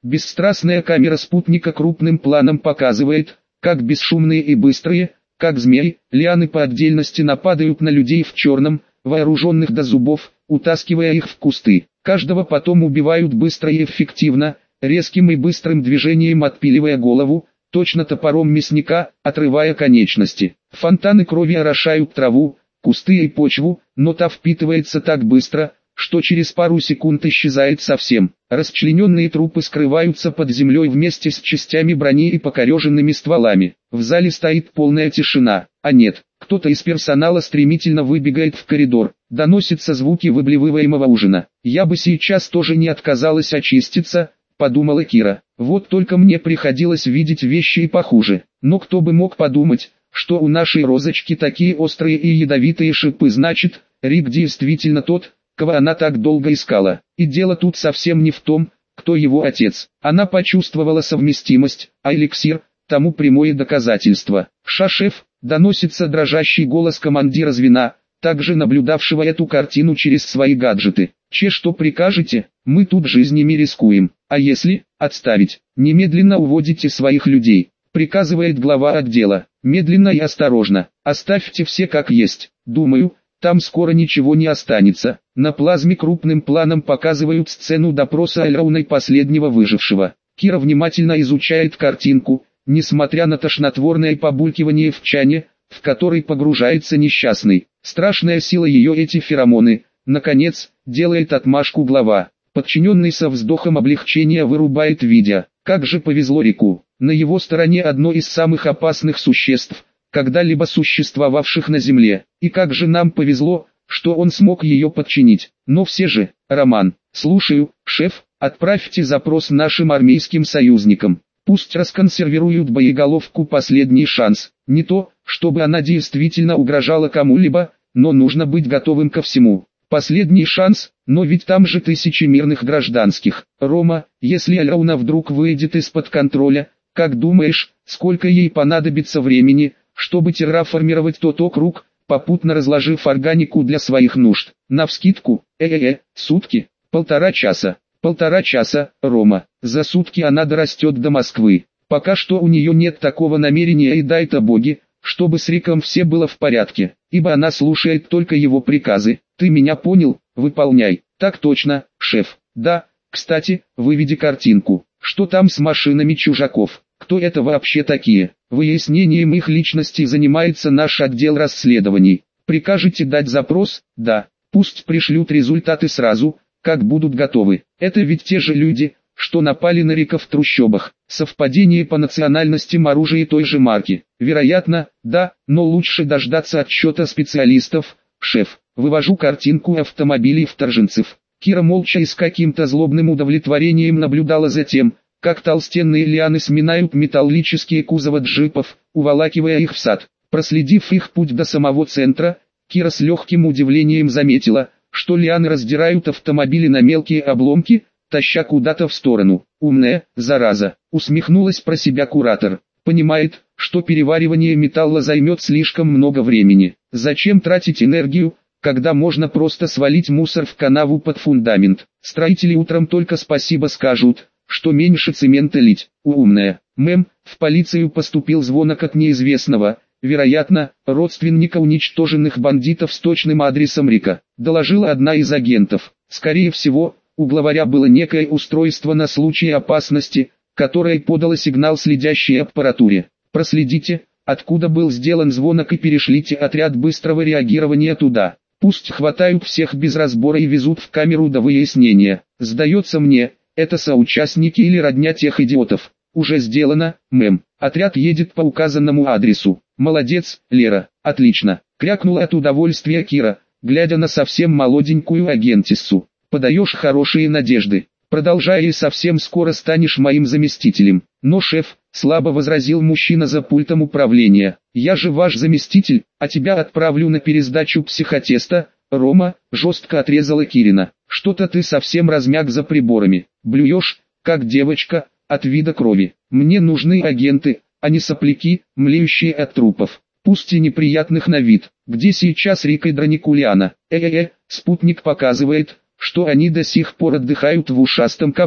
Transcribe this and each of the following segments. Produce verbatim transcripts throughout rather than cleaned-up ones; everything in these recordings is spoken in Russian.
Бесстрастная камера спутника крупным планом показывает, как бесшумные и быстрые, как змеи, лианы по отдельности нападают на людей в черном, вооруженных до зубов, утаскивая их в кусты. Каждого потом убивают быстро и эффективно, резким и быстрым движением отпиливая голову, точно топором мясника, отрывая конечности. Фонтаны крови орошают траву, кусты и почву, но та впитывается так быстро, что через пару секунд исчезает совсем. Расчлененные трупы скрываются под землей вместе с частями брони и покореженными стволами. В зале стоит полная тишина, а нет, кто-то из персонала стремительно выбегает в коридор. Доносятся звуки выблевываемого ужина. «Я бы сейчас тоже не отказалась очиститься», — подумала Кира. «Вот только мне приходилось видеть вещи и похуже. Но кто бы мог подумать, что у нашей розочки такие острые и ядовитые шипы, значит, Рик действительно тот, кого она так долго искала. И дело тут совсем не в том, кто его отец. Она почувствовала совместимость, а эликсир – тому прямое доказательство. «Ша-шеф», – доносится дрожащий голос командира звена, также наблюдавшего эту картину через свои гаджеты. «Че, что прикажете? Мы тут жизнями рискуем. А если отставить? Немедленно уводите своих людей», – приказывает глава отдела. «Медленно и осторожно. Оставьте все как есть. Думаю, там скоро ничего не останется». На плазме крупным планом показывают сцену допроса Эльрауной, последнего выжившего. Кира внимательно изучает картинку, несмотря на тошнотворное побулькивание в чане, в который погружается несчастный. Страшная сила ее эти феромоны, наконец, делает отмашку глава. Подчиненный со вздохом облегчения вырубает видео. Как же повезло Рику. На его стороне одно из самых опасных существ, когда-либо существовавших на Земле. И как же нам повезло, что он смог ее подчинить. Но все же, Роман, слушаю, шеф, отправьте запрос нашим армейским союзникам. Пусть расконсервируют боеголовку «Последний шанс». Не то, чтобы она действительно угрожала кому-либо, но нужно быть готовым ко всему. Последний шанс, но ведь там же тысячи мирных гражданских. Рома, если Эльрауна вдруг выйдет из-под контроля, как думаешь, сколько ей понадобится времени, чтобы терраформировать тот округ, попутно разложив органику для своих нужд? Навскидку, э-э-э, сутки, полтора часа. Полтора часа, Рома. За сутки она дорастет до Москвы. Пока что у нее нет такого намерения, и дай-то боги, чтобы с Риком все было в порядке, ибо она слушает только его приказы. Ты меня понял? Выполняй. Так точно, шеф. Да, кстати, выведи картинку. Что там с машинами чужаков? Кто это вообще такие? Выяснением их личности занимается наш отдел расследований. Прикажете дать запрос? Да. Пусть пришлют результаты сразу, как будут готовы. Это ведь те же люди, что напали на Рика в трущобах. Совпадение по национальностям оружия той же марки. Вероятно, да, но лучше дождаться отчета специалистов. Шеф, вывожу картинку автомобилей вторженцев. Кира молча и с каким-то злобным удовлетворением наблюдала за тем, как толстенные лианы сминают металлические кузовы джипов, уволакивая их в сад. Проследив их путь до самого центра, Кира с легким удивлением заметила, что лианы раздирают автомобили на мелкие обломки, таща куда-то в сторону. «Умная, зараза», — усмехнулась про себя куратор. «Понимает, что переваривание металла займет слишком много времени. Зачем тратить энергию, когда можно просто свалить мусор в канаву под фундамент? Строители утром только спасибо скажут, что меньше цемента лить». «Умная, мэм, в полицию поступил звонок от неизвестного, вероятно, родственника уничтоженных бандитов с точным адресом Рика», — доложила одна из агентов. «Скорее всего, у главаря было некое устройство на случай опасности, которое подало сигнал следящей аппаратуре. Проследите, откуда был сделан звонок, и перешлите отряд быстрого реагирования туда. Пусть хватают всех без разбора и везут в камеру до выяснения. Сдается мне, это соучастники или родня тех идиотов». «Уже сделано, мэм. Отряд едет по указанному адресу». «Молодец, Лера, отлично», — крякнула от удовольствия Кира, глядя на совсем молоденькую агентиссу. «Подаешь хорошие надежды. Продолжай, и совсем скоро станешь моим заместителем». «Но, шеф», — слабо возразил мужчина за пультом управления, «я же ваш заместитель, а тебя отправлю на пересдачу психотеста». «Рома», — жестко отрезала Кирина, — «что-то ты совсем размяк за приборами. Блюешь, как девочка, от вида крови. Мне нужны агенты, а не сопляки, млеющие от трупов, пусть и неприятных на вид». «Где сейчас Рик и Драникулиана?» «Э-э-э», спутник показывает, что они до сих пор отдыхают в ушастом кафе.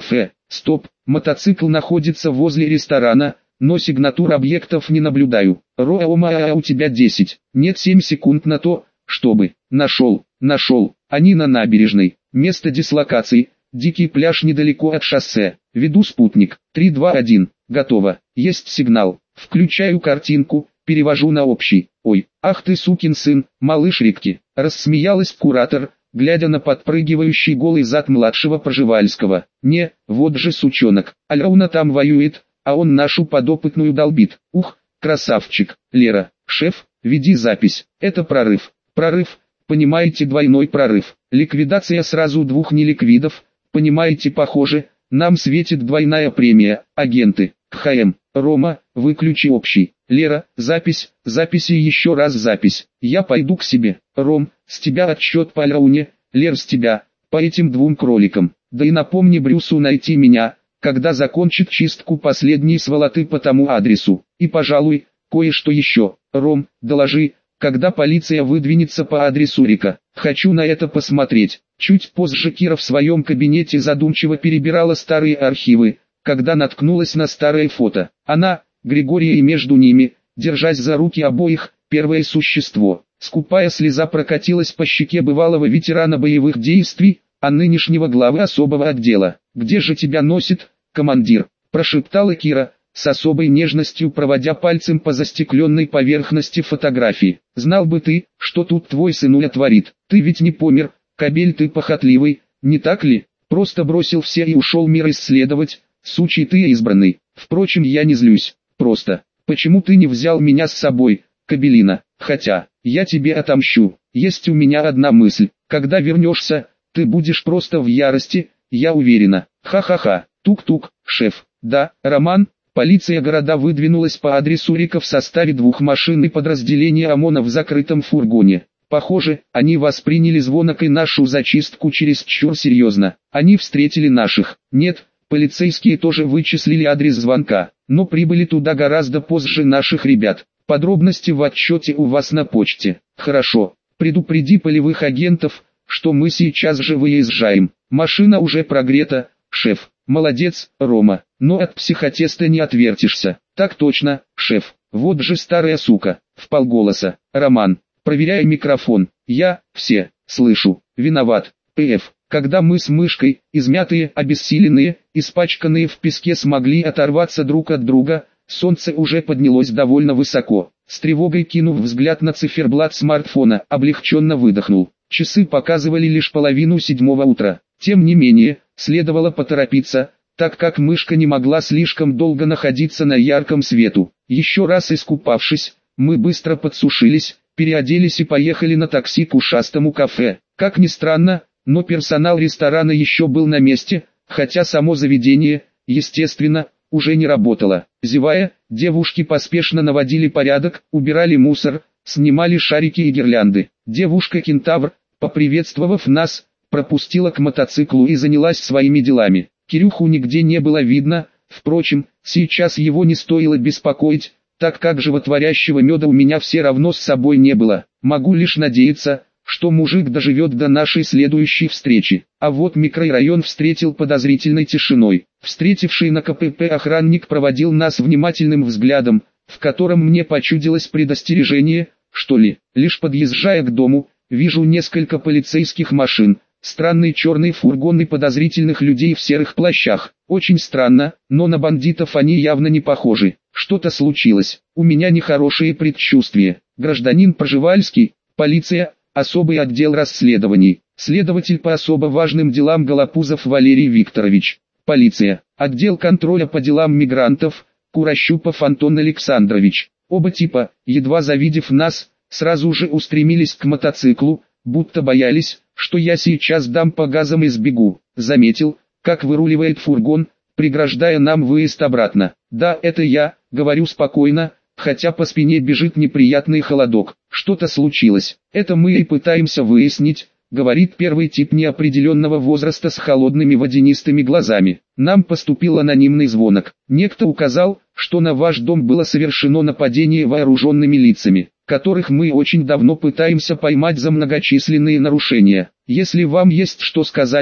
Стоп, мотоцикл находится возле ресторана, но сигнатур объектов не наблюдаю. Рома, а у тебя десять. Нет, семь секунд на то, чтобы. Нашел, нашел. Они на набережной. Место дислокации. Дикий пляж недалеко от шоссе. Веду спутник. три, два, один. Готово. Есть сигнал. Включаю картинку, перевожу на общий. Ой, ах ты сукин сын, малыш Рикки. Рассмеялась куратор, глядя на подпрыгивающий голый зад младшего Пржевальского. Не, вот же сучонок. Альрауна там воюет, а он нашу подопытную долбит. Ух, красавчик. Лера, шеф, веди запись. Это прорыв. Прорыв, понимаете, двойной прорыв. Ликвидация сразу двух неликвидов, понимаете, похоже, нам светит двойная премия. Агенты, КХМ, Рома, выключи общий. Лера, запись, записи, еще раз запись. Я пойду к себе. Ром, с тебя отчет по Альрауне. Лер, с тебя, по этим двум кроликам. Да и напомни Брюсу найти меня, когда закончит чистку последней сволоты по тому адресу. И, пожалуй, кое-что еще. Ром, доложи, когда полиция выдвинется по адресу Рика. Хочу на это посмотреть. Чуть позже Кира в своем кабинете задумчиво перебирала старые архивы, когда наткнулась на старое фото. Она, Григория и между ними, держась за руки обоих, первое существо. Скупая слеза прокатилась по щеке бывалого ветерана боевых действий, а нынешнего главы особого отдела. «Где же тебя носит, командир?» – прошептала Кира, с особой нежностью проводя пальцем по застекленной поверхности фотографии. «Знал бы ты, что тут твой сынуля творит. Ты ведь не помер, кобель ты похотливый, не так ли? Просто бросил все и ушел мир исследовать, сучий ты избранный. Впрочем, я не злюсь, просто, почему ты не взял меня с собой, кобелина? Хотя, я тебе отомщу. Есть у меня одна мысль, когда вернешься, ты будешь просто в ярости, я уверена. Ха-ха-ха, тук-тук, шеф. Да, Роман?» Полиция города выдвинулась по адресу Рика в составе двух машин и подразделения ОМОНа в закрытом фургоне. Похоже, они восприняли звонок и нашу зачистку чересчур серьезно. Они встретили наших. Нет, полицейские тоже вычислили адрес звонка, но прибыли туда гораздо позже наших ребят. Подробности в отчете у вас на почте. Хорошо, предупреди полевых агентов, что мы сейчас же выезжаем. Машина уже прогрета, шеф. Молодец, Рома, но от психотеста не отвертишься. Так точно, шеф. Вот же старая сука. Вполголоса. Роман, проверяй микрофон. Я, все, слышу. Виноват. ПФ. Когда мы с мышкой, измятые, обессиленные, испачканные в песке, смогли оторваться друг от друга, солнце уже поднялось довольно высоко. С тревогой кинув взгляд на циферблат смартфона, облегченно выдохнул. Часы показывали лишь половину седьмого утра. Тем не менее, следовало поторопиться, так как мышка не могла слишком долго находиться на ярком свету. Еще раз искупавшись, мы быстро подсушились, переоделись и поехали на такси к ушастому кафе. Как ни странно, но персонал ресторана еще был на месте, хотя само заведение, естественно, уже не работало. Зевая, девушки поспешно наводили порядок, убирали мусор, снимали шарики и гирлянды. Девушка-кентавр, поприветствовав нас, пропустила к мотоциклу и занялась своими делами. Кирюху нигде не было видно, впрочем, сейчас его не стоило беспокоить, так как животворящего меда у меня все равно с собой не было. Могу лишь надеяться, что мужик доживет до нашей следующей встречи. А вот микрорайон встретил подозрительной тишиной. Встретивший на КПП охранник проводил нас внимательным взглядом, в котором мне почудилось предостережение, что ли. Лишь подъезжая к дому, вижу несколько полицейских машин, странный черный фургон и подозрительных людей в серых плащах. Очень странно, но на бандитов они явно не похожи. Что-то случилось. У меня нехорошие предчувствия. Гражданин Пржевальский, полиция, особый отдел расследований. Следователь по особо важным делам Голопузов Валерий Викторович. Полиция, отдел контроля по делам мигрантов, Курощупов Антон Александрович. Оба типа, едва завидев нас, сразу же устремились к мотоциклу, будто боялись, что я сейчас дам по газам и сбегу. Заметил, как выруливает фургон, преграждая нам выезд обратно. Да, это я, говорю спокойно, хотя по спине бежит неприятный холодок. Что-то случилось. Это мы и пытаемся выяснить, говорит первый тип неопределенного возраста с холодными водянистыми глазами. Нам поступил анонимный звонок. Некто указал, что на ваш дом было совершено нападение вооруженными лицами, которых мы очень давно пытаемся поймать за многочисленные нарушения. Если вам есть что сказать,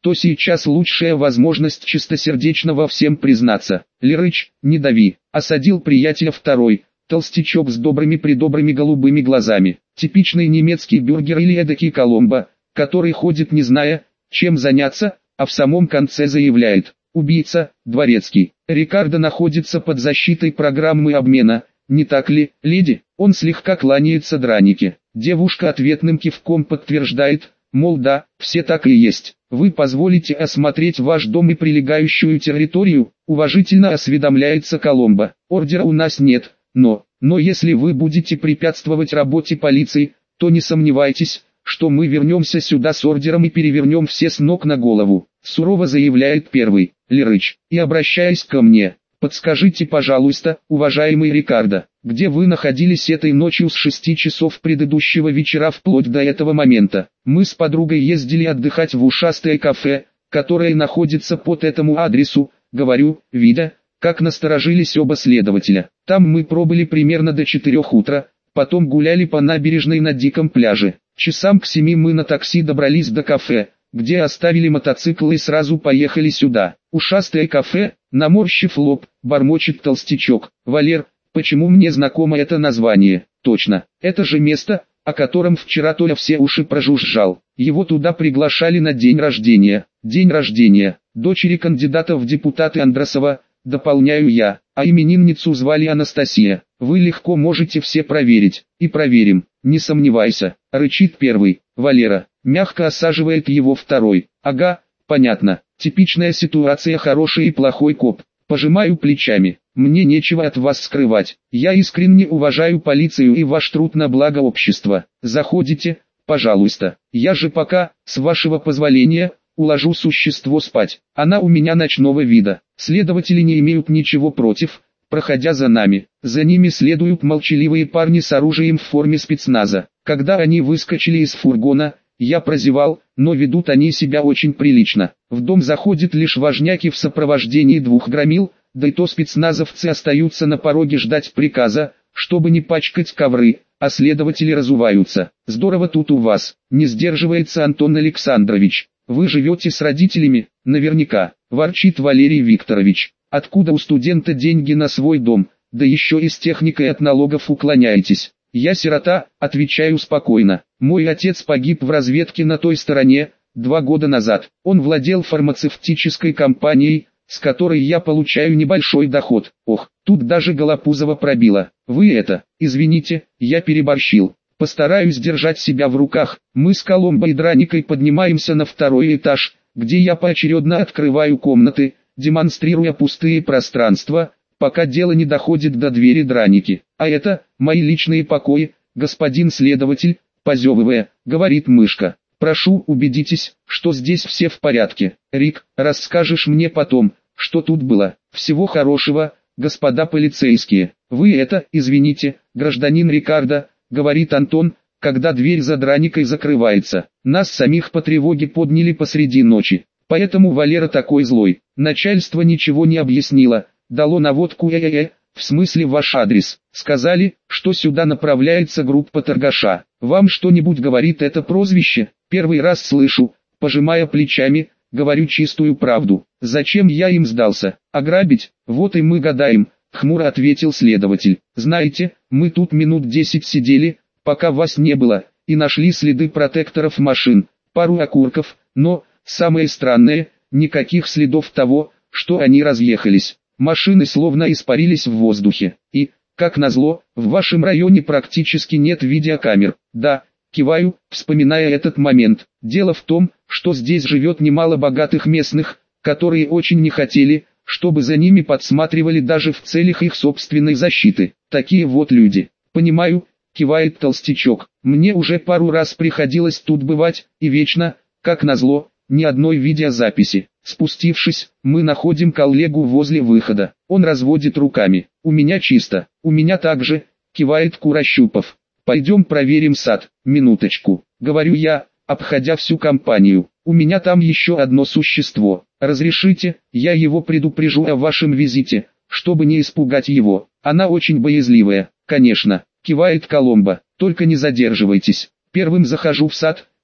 то сейчас лучшая возможность чистосердечно во всем признаться. Лерыч, не дави, осадил приятеля второй, толстячок с добрыми-придобрыми голубыми глазами. Типичный немецкий бюргер или эдакий Коломбо, который ходит не зная, чем заняться, а в самом конце заявляет: убийца, Дворецкий. Рикардо находится под защитой программы обмена, не так ли, леди? Он слегка кланяется Дранике. Девушка ответным кивком подтверждает, мол да, все так и есть. Вы позволите осмотреть ваш дом и прилегающую территорию? Уважительно осведомляется Коломбо. Ордера у нас нет, но, но если вы будете препятствовать работе полиции, то не сомневайтесь, что мы вернемся сюда с ордером и перевернем все с ног на голову, сурово заявляет первый, Лерыч, и обращаясь ко мне: подскажите, пожалуйста, уважаемый Рикардо, где вы находились этой ночью с шести часов предыдущего вечера вплоть до этого момента? Мы с подругой ездили отдыхать в ушастое кафе, которое находится под этому адресу, говорю, видя, как насторожились оба следователя. Там мы пробыли примерно до четырех утра, потом гуляли по набережной на диком пляже. Часам к семи мы на такси добрались до кафе, где оставили мотоцикл и сразу поехали сюда. Ушастое кафе, наморщив лоб, бормочет толстячок. Валер, почему мне знакомо это название? Точно, это же место, о котором вчера Толя все уши прожужжал. Его туда приглашали на день рождения. День рождения дочери кандидата в депутаты Андросова, дополняю я, а именинницу звали Анастасия. Вы легко можете все проверить. И проверим, не сомневайся, рычит первый. Валера, мягко осаживает его второй. Ага, понятно, типичная ситуация хороший и плохой коп. Пожимаю плечами, мне нечего от вас скрывать. Я искренне уважаю полицию и ваш труд на благо общества. Заходите, пожалуйста. Я же пока, с вашего позволения, уложу существо спать. Она у меня ночного вида. Следователи не имеют ничего против, проходя за нами. За ними следуют молчаливые парни с оружием в форме спецназа. Когда они выскочили из фургона, я прозевал, но ведут они себя очень прилично. В дом заходят лишь важняки в сопровождении двух громил, да и то спецназовцы остаются на пороге ждать приказа, чтобы не пачкать ковры, а следователи разуваются. Здорово тут у вас, не сдерживается Антон Александрович. Вы живете с родителями, наверняка, ворчит Валерий Викторович. Откуда у студента деньги на свой дом, да еще и с техникой от налогов уклоняетесь? Я сирота, отвечаю спокойно. Мой отец погиб в разведке на той стороне, два года назад. Он владел фармацевтической компанией, с которой я получаю небольшой доход. Ох, тут даже Голопузова пробило. Вы это, извините, я переборщил. Постараюсь держать себя в руках. Мы с Коломбо и Драникой поднимаемся на второй этаж, где я поочередно открываю комнаты, демонстрируя пустые пространства, пока дело не доходит до двери Драники. А это, мои личные покои, господин следователь, позевывая, говорит мышка. Прошу, убедитесь, что здесь все в порядке. Рик, расскажешь мне потом, что тут было. Всего хорошего, господа полицейские. Вы это, извините, гражданин Рикардо, говорит Антон, когда дверь за Драникой закрывается. Нас самих по тревоге подняли посреди ночи. Поэтому Валера такой злой. Начальство ничего не объяснило, дало наводку э-э-э, в смысле ваш адрес. Сказали, что сюда направляется группа торгаша. Вам что-нибудь говорит это прозвище? Первый раз слышу, пожимая плечами, говорю чистую правду. Зачем я им сдался? Ограбить? Вот и мы гадаем, хмуро ответил следователь. Знаете, мы тут минут десять сидели, пока вас не было, и нашли следы протекторов машин, пару окурков, но, самое странное, никаких следов того, что они разъехались. Машины словно испарились в воздухе. И, как назло, в вашем районе практически нет видеокамер. Да, киваю, вспоминая этот момент. Дело в том, что здесь живет немало богатых местных, которые очень не хотели, чтобы за ними подсматривали даже в целях их собственной защиты. Такие вот люди. Понимаю, кивает толстячок. Мне уже пару раз приходилось тут бывать, и вечно, как назло, ни одной видеозаписи. Спустившись, мы находим коллегу возле выхода. Он разводит руками. У меня чисто. У меня также, кивает Курощупов. Пойдем проверим сад. Минуточку, говорю я, обходя всю компанию. У меня там еще одно существо. Разрешите, я его предупрежу о вашем визите, чтобы не испугать его. Она очень боязливая. Конечно, кивает Коломбо. Только не задерживайтесь. Первым захожу в сад,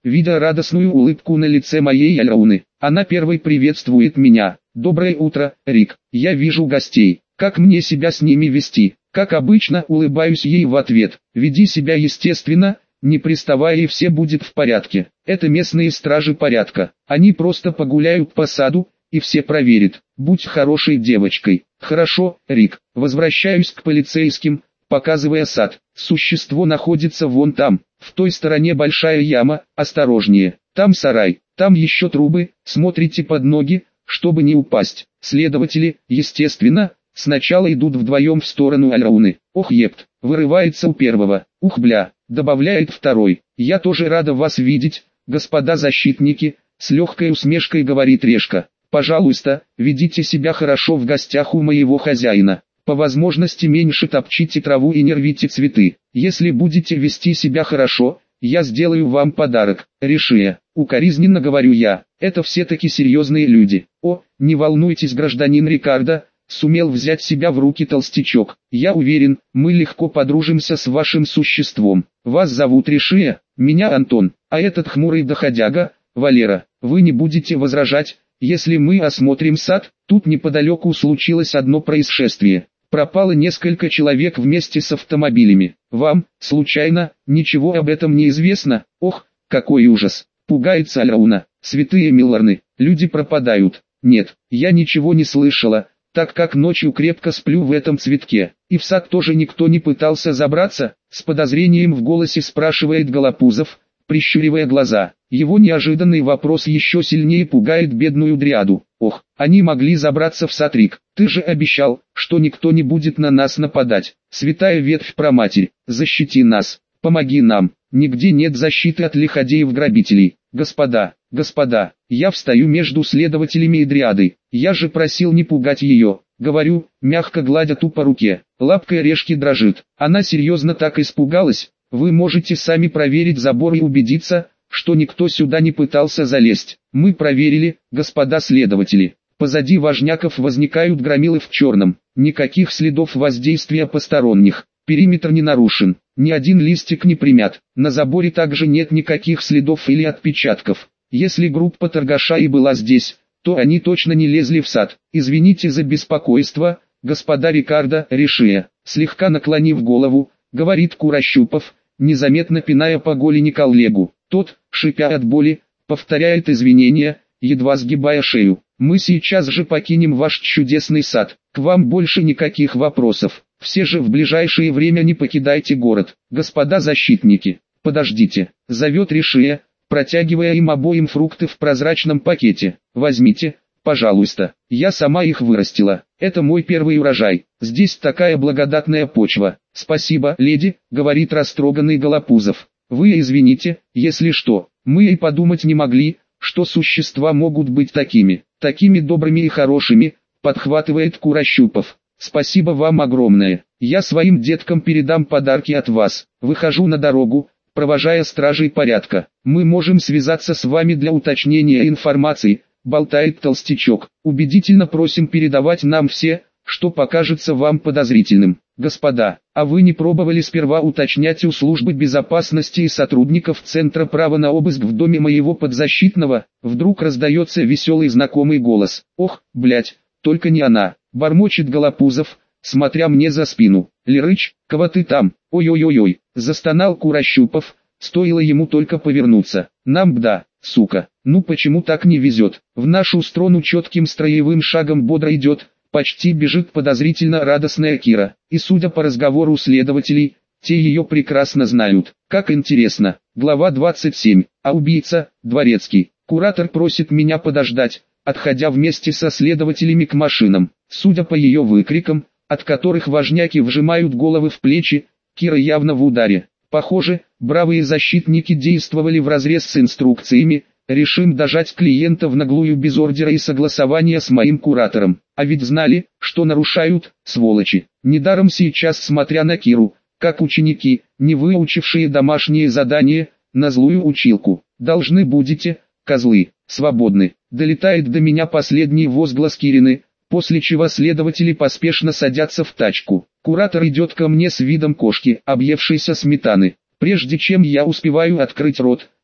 видя радостную улыбку на лице моей Альрауны. Она первой приветствует меня. «Доброе утро, Рик. Я вижу гостей. Как мне себя с ними вести?» Как обычно, улыбаюсь ей в ответ. «Веди себя естественно, не приставай, и все будет в порядке. Это местные стражи порядка. Они просто погуляют по саду, и все проверят. Будь хорошей девочкой». «Хорошо, Рик». Возвращаюсь к полицейским, показывая сад. Существо находится вон там. В той стороне большая яма, осторожнее. Там сарай, там еще трубы, смотрите под ноги, чтобы не упасть. Следователи, естественно, сначала идут вдвоем в сторону Альрауны. «Ох, епт», вырывается у первого. «Ух, бля», добавляет второй. «Я тоже рада вас видеть, господа защитники», с легкой усмешкой говорит Решка. «Пожалуйста, ведите себя хорошо в гостях у моего хозяина. По возможности меньше топчите траву и не рвите цветы. Если будете вести себя хорошо, я сделаю вам подарок». «Решия», укоризненно говорю я, это все-таки серьезные люди. «О, не волнуйтесь, гражданин Рикардо», сумел взять себя в руки толстячок. «Я уверен, мы легко подружимся с вашим существом. Вас зовут Решия, меня Антон, а этот хмурый доходяга, Валера. Вы не будете возражать, если мы осмотрим сад?» Тут неподалеку случилось одно происшествие. Пропало несколько человек вместе с автомобилями. «Вам, случайно, ничего об этом не известно?» «Ох, какой ужас!» Пугается Альрауна. «Святые Милларны, люди пропадают». «Нет, я ничего не слышала, так как ночью крепко сплю в этом цветке. И в сад тоже никто не пытался забраться?» С подозрением в голосе спрашивает Голопузов, прищуривая глаза. Его неожиданный вопрос еще сильнее пугает бедную Дриаду. «Ох, они могли забраться в сад, Рик. Ты же обещал, что никто не будет на нас нападать. Святая ветвь проматерь, защити нас, помоги нам. Нигде нет защиты от лиходеев-грабителей. Господа, господа, я встаю между следователями и Дриадой. Я же просил не пугать ее». Говорю, мягко гладя ту по руке. Лапка Решки дрожит. Она серьезно так испугалась. Вы можете сами проверить забор и убедиться, что никто сюда не пытался залезть. Мы проверили, господа следователи. Позади важняков возникают громилы в черном. Никаких следов воздействия посторонних. Периметр не нарушен. Ни один листик не примят. На заборе также нет никаких следов или отпечатков. Если группа торгаша и была здесь, то они точно не лезли в сад. Извините за беспокойство, господа Рикардо, Решия. Слегка наклонив голову, говорит Курощупов, незаметно пиная по голени коллегу. Тот, шипя от боли, повторяет извинения, едва сгибая шею. «Мы сейчас же покинем ваш чудесный сад. К вам больше никаких вопросов. Все же в ближайшее время не покидайте город. Господа защитники, подождите», зовет Решия, протягивая им обоим фрукты в прозрачном пакете. «Возьмите, пожалуйста. Я сама их вырастила. Это мой первый урожай. Здесь такая благодатная почва». «Спасибо, леди», говорит растроганный Голопузов. «Вы извините, если что, мы и подумать не могли, что существа могут быть такими, такими добрыми и хорошими», подхватывает Курощупов. «Спасибо вам огромное. Я своим деткам передам подарки от вас». Выхожу на дорогу, провожая стражей порядка. «Мы можем связаться с вами для уточнения информации», болтает толстячок. «Убедительно просим передавать нам все, что покажется вам подозрительным. Господа, а вы не пробовали сперва уточнять у службы безопасности и сотрудников Центра права на обыск в доме моего подзащитного?» Вдруг раздается веселый знакомый голос. «Ох, блять, только не она», бормочет Голопузов, смотря мне за спину. «Лерыч, кого ты там? Ой-ой-ой-ой», застонал Курощупов, стоило ему только повернуться. «Нам бда, сука, ну почему так не везет?» В нашу сторону четким строевым шагом бодро идет, почти бежит подозрительно радостная Кира, и судя по разговору следователей, те ее прекрасно знают. Как интересно. Глава двадцать семь. А убийца, Дворецкий. Куратор просит меня подождать, отходя вместе со следователями к машинам. Судя по ее выкрикам, от которых важняки вжимают головы в плечи, Кира явно в ударе. Похоже, бравые защитники действовали вразрез с инструкциями. Решим дожать клиента в наглую без ордера и согласования с моим куратором. А ведь знали, что нарушают, сволочи. Недаром сейчас, смотря на Киру, как ученики, не выучившие домашние задания, на злую училку. «Должны будете, козлы, свободны». Долетает до меня последний возглас Кирины, после чего следователи поспешно садятся в тачку. Куратор идет ко мне с видом кошки, объевшейся сметаны. Прежде чем я успеваю открыть рот,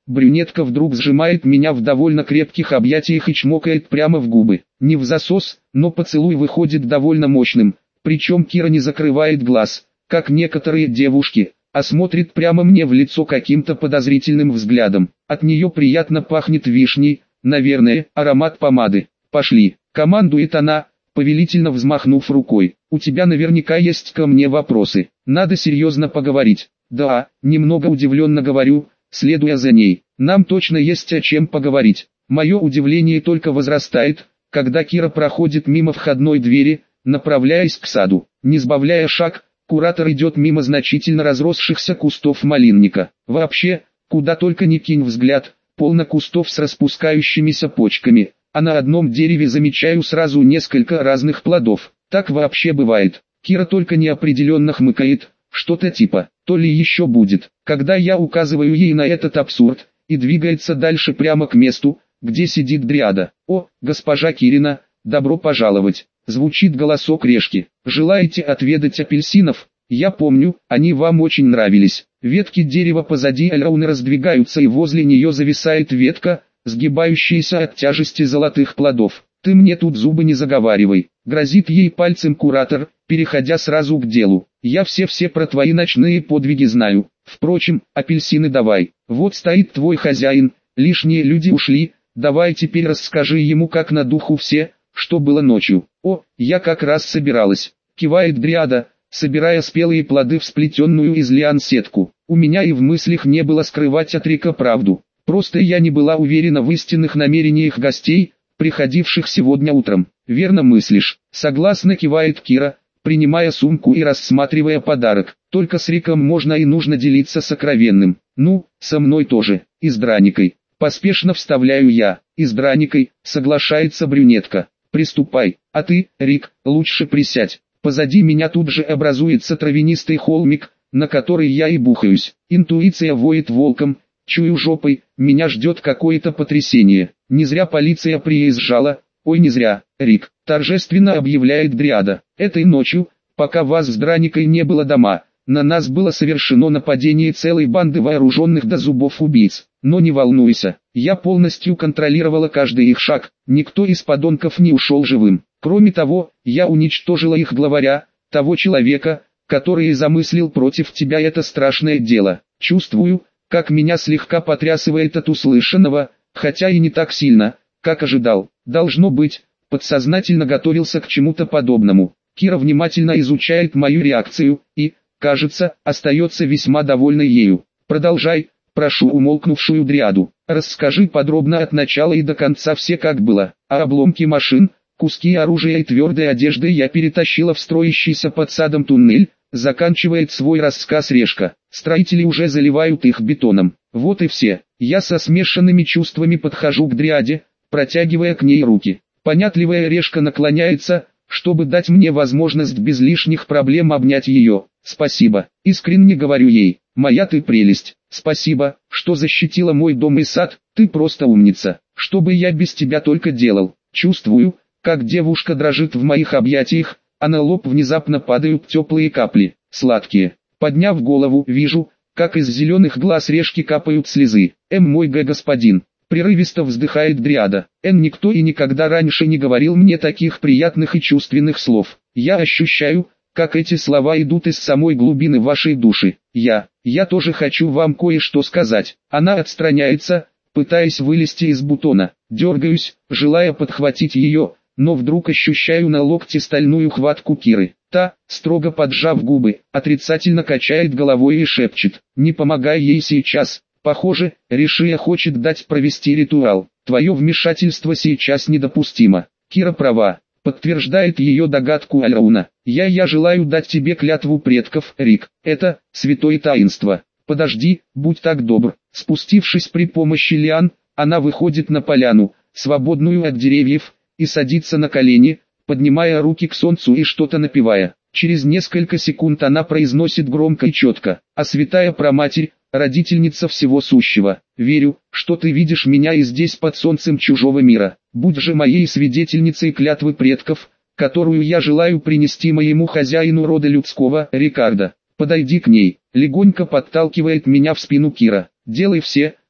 Брюнетка вдруг сжимает меня в довольно крепких объятиях и чмокает прямо в губы. Не в засос, но поцелуй выходит довольно мощным, причем Кира не закрывает глаз, как некоторые девушки, а смотрит прямо мне в лицо каким-то подозрительным взглядом. От нее приятно пахнет вишней, наверное, аромат помады. «Пошли», — командует она, повелительно взмахнув рукой. «У тебя наверняка есть ко мне вопросы, надо серьезно поговорить». «Да», — немного удивленно говорю, следуя за ней. «Нам точно есть о чем поговорить». Мое удивление только возрастает, когда Кира проходит мимо входной двери, направляясь к саду. Не сбавляя шаг, куратор идет мимо значительно разросшихся кустов малинника. Вообще, куда только ни кинь взгляд, полно кустов с распускающимися почками, а на одном дереве замечаю сразу несколько разных плодов. Так вообще бывает. Кира только неопределенно хмыкает, что-то типа «то ли еще будет», когда я указываю ей на этот абсурд, и двигается дальше прямо к месту, где сидит дриада. «О, госпожа Кирина, добро пожаловать!» Звучит голосок Решки. «Желаете отведать апельсинов? Я помню, они вам очень нравились». Ветки дерева позади Эльрауны раздвигаются, и возле нее зависает ветка, сгибающаяся от тяжести золотых плодов. «Ты мне тут зубы не заговаривай», — грозит ей пальцем куратор, переходя сразу к делу. «Я все-все про твои ночные подвиги знаю. Впрочем, апельсины давай. Вот стоит твой хозяин, лишние люди ушли, давай теперь расскажи ему как на духу все, что было ночью». «О, я как раз собиралась», — кивает дриада, собирая спелые плоды в сплетенную из лиан сетку. «У меня и в мыслях не было скрывать от Рика правду. Просто я не была уверена в истинных намерениях гостей, приходивших сегодня утром». «Верно мыслишь», — согласно кивает Кира, принимая сумку и рассматривая подарок. «Только с Риком можно и нужно делиться сокровенным. Ну, со мной тоже, и с Драникой». Поспешно вставляю я. «И с Драникой», — соглашается брюнетка. «Приступай, а ты, Рик, лучше присядь». Позади меня тут же образуется травянистый холмик, на который я и бухаюсь. Интуиция воет волком, чую жопой, меня ждет какое-то потрясение. Не зря полиция приезжала, ой не зря, Рик, торжественно объявляет дриада. Этой ночью, пока вас с Драникой не было дома, на нас было совершено нападение целой банды вооруженных до зубов убийц. Но не волнуйся, я полностью контролировала каждый их шаг, никто из подонков не ушел живым. Кроме того, я уничтожила их главаря, того человека, который замыслил против тебя это страшное дело. Чувствую, как меня слегка потрясывает от услышанного, хотя и не так сильно, как ожидал. Должно быть, подсознательно готовился к чему-то подобному. Кира внимательно изучает мою реакцию и, кажется, остается весьма довольной ею. «Продолжай, прошу умолкнувшую дриаду. Расскажи подробно от начала и до конца все как было. А обломки машин, куски оружия и твердой одежды я перетащила в строящийся под садом туннель», заканчивает свой рассказ Решка. «Строители уже заливают их бетоном. Вот и все». Я со смешанными чувствами подхожу к дриаде, протягивая к ней руки. Понятливая Решка наклоняется, чтобы дать мне возможность без лишних проблем обнять ее. «Спасибо», искренне говорю ей. «Моя ты прелесть. Спасибо, что защитила мой дом и сад, ты просто умница. Что бы я без тебя только делал». Чувствую, как девушка дрожит в моих объятиях, а на лоб внезапно падают теплые капли, сладкие. Подняв голову, вижу, как из зеленых глаз Решки капают слезы. «Эм, мой г господин», прерывисто вздыхает дриада. «Эн, никто и никогда раньше не говорил мне таких приятных и чувственных слов. Я ощущаю, как эти слова идут из самой глубины вашей души. Я, я тоже хочу вам кое-что сказать». Она отстраняется, пытаясь вылезти из бутона. Дергаюсь, желая подхватить ее, но вдруг ощущаю на локте стальную хватку Киры. Та, строго поджав губы, отрицательно качает головой и шепчет: «Не помогай ей сейчас. Похоже, Решия хочет дать провести ритуал. Твое вмешательство сейчас недопустимо». Кира права, подтверждает ее догадку Эльрауна. «Я я желаю дать тебе клятву предков, Рик. Это святое таинство. Подожди, будь так добр». Спустившись при помощи лиан, она выходит на поляну, свободную от деревьев, и садится на колени, поднимая руки к солнцу и что-то напевая. Через несколько секунд она произносит громко и четко: «А святая праматерь, родительница всего сущего, верю, что ты видишь меня и здесь под солнцем чужого мира. Будь же моей свидетельницей клятвы предков, которую я желаю принести моему хозяину рода людского, Рикардо. Подойди к ней». Легонько подталкивает меня в спину Кира. «Делай все,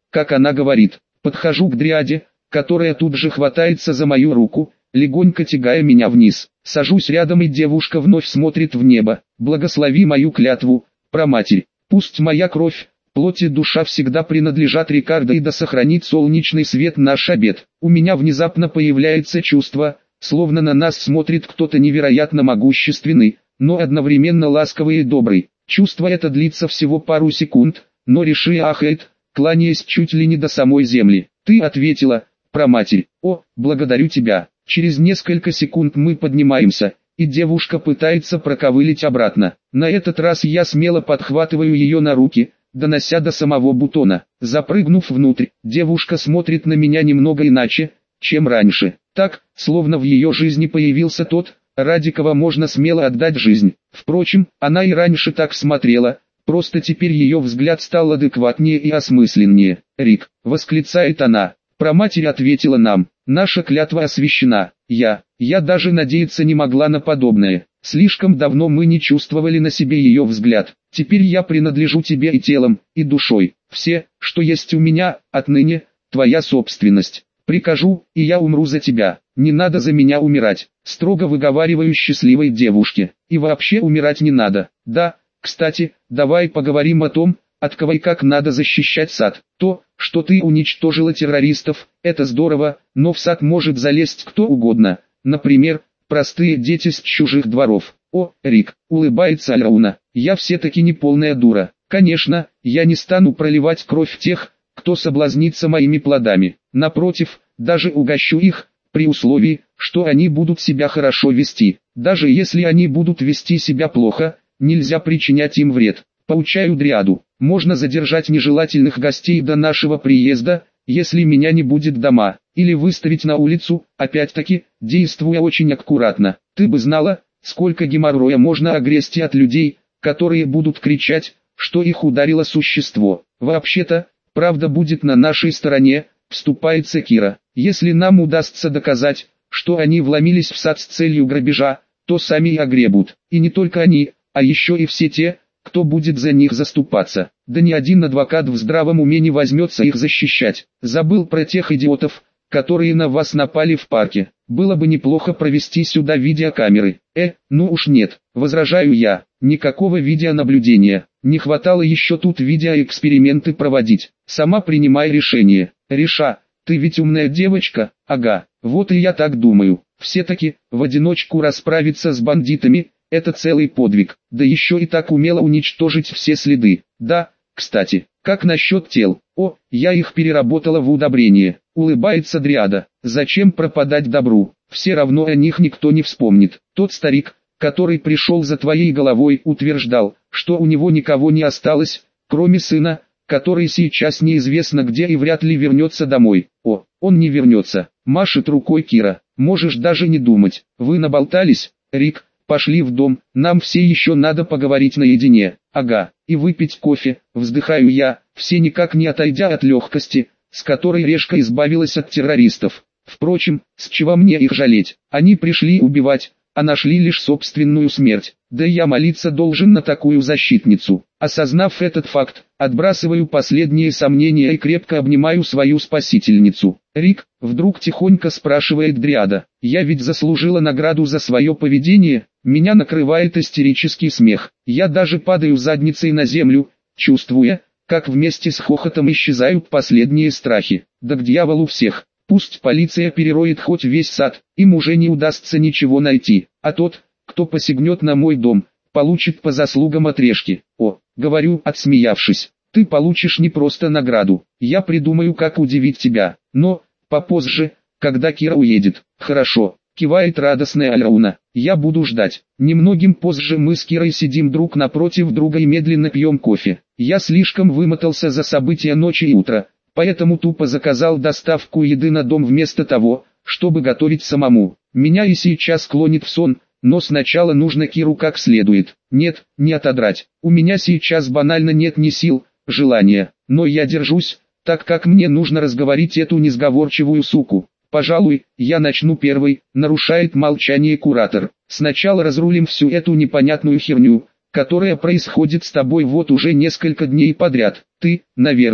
как она говорит. Подхожу к дриаде, которая тут же хватается за мою руку, легонько тягая меня вниз. Сажусь рядом, и девушка вновь смотрит в небо. Благослови мою клятву, праматерь. Пусть моя кровь, плоть и душа всегда принадлежат Рикардо, и да сохранит солнечный свет наш обет. У меня внезапно появляется чувство, словно на нас смотрит кто-то невероятно могущественный, но одновременно ласковый и добрый. Чувство это длится всего пару секунд, но Риши ахает, кланяясь чуть ли не до самой земли. Ты ответила, праматерь. О, благодарю тебя. Через несколько секунд мы поднимаемся, и девушка пытается проковылить обратно. На этот раз я смело подхватываю ее на руки, донося до самого бутона. Запрыгнув внутрь, девушка смотрит на меня немного иначе, чем раньше. Так, словно в ее жизни появился тот, ради кого можно смело отдать жизнь. Впрочем, она и раньше так смотрела, просто теперь ее взгляд стал адекватнее и осмысленнее. «Рик», — восклицает она, — «праматерь ответила нам, наша клятва освящена». Я, я даже надеяться не могла на подобное. Слишком давно мы не чувствовали на себе ее взгляд. Теперь я принадлежу тебе и телом, и душой. Все, что есть у меня, отныне, твоя собственность. Прикажу, и я умру за тебя. Не надо за меня умирать. Строго выговариваю счастливой девушке. И вообще умирать не надо. Да, кстати, давай поговорим о том, от кого и как надо защищать сад. То, что ты уничтожила террористов, это здорово, но в сад может залезть кто угодно. Например, простые дети с чужих дворов. О, Рик, улыбается Алрауна, я все-таки не полная дура. Конечно, я не стану проливать кровь тех, кто соблазнится моими плодами. Напротив, даже угощу их, при условии, что они будут себя хорошо вести. Даже если они будут вести себя плохо, нельзя причинять им вред. Поучаю дриаду, можно задержать нежелательных гостей до нашего приезда, если меня не будет дома, или выставить на улицу, опять-таки, действуя очень аккуратно. Ты бы знала, сколько геморроя можно огрести от людей, которые будут кричать, что их ударило существо. Вообще-то, правда будет на нашей стороне, вступается Кира. Если нам удастся доказать, что они вломились в сад с целью грабежа, то сами и огребут. И не только они, а еще и все те, кто будет за них заступаться. Да ни один адвокат в здравом уме не возьмется их защищать. Забыл про тех идиотов, которые на вас напали в парке. Было бы неплохо провести сюда видеокамеры. Э, ну уж нет, возражаю я. Никакого видеонаблюдения. Не хватало еще тут видеоэксперименты проводить. Сама принимай решение. Реша, ты ведь умная девочка? Ага, вот и я так думаю. Все-таки, в одиночку расправиться с бандитами – это целый подвиг. Да еще и так умело уничтожить все следы. Да, кстати, как насчет тел? О, я их переработала в удобрение. Улыбается дриада. Зачем пропадать добру? Все равно о них никто не вспомнит. Тот старик, который пришел за твоей головой, утверждал, что у него никого не осталось, кроме сына, который сейчас неизвестно где и вряд ли вернется домой. О, он не вернется. Машет рукой Кира. Можешь даже не думать. Вы наболтались, Рик? Пошли в дом, нам все еще надо поговорить наедине. Ага, и выпить кофе, вздыхаю я, все никак не отойдя от легкости, с которой Решка избавилась от террористов. Впрочем, с чего мне их жалеть? Они пришли убивать, а нашли лишь собственную смерть. Да я молиться должен на такую защитницу. Осознав этот факт, отбрасываю последние сомнения и крепко обнимаю свою спасительницу. Рик, вдруг тихонько спрашивает дриада, я ведь заслужила награду за свое поведение? Меня накрывает истерический смех. Я даже падаю задницей на землю, чувствуя, как вместе с хохотом исчезают последние страхи. Да к дьяволу всех. Пусть полиция перероет хоть весь сад, им уже не удастся ничего найти. А тот, кто посягнет на мой дом, получит по заслугам от Решки. О, говорю, отсмеявшись, ты получишь не просто награду. Я придумаю, как удивить тебя. Но, попозже, когда Кира уедет. Хорошо. Кивает радостная Алрауна. Я буду ждать. Немногим позже мы с Кирой сидим друг напротив друга и медленно пьем кофе. Я слишком вымотался за события ночи и утра, поэтому тупо заказал доставку еды на дом вместо того, чтобы готовить самому. Меня и сейчас клонит в сон, но сначала нужно Киру как следует. Нет, не отодрать. У меня сейчас банально нет ни сил, желания, но я держусь, так как мне нужно разговорить эту несговорчивую суку. Пожалуй, я начну первый, нарушает молчание куратор. Сначала разрулим всю эту непонятную херню, которая происходит с тобой вот уже несколько дней подряд. Ты, наверное,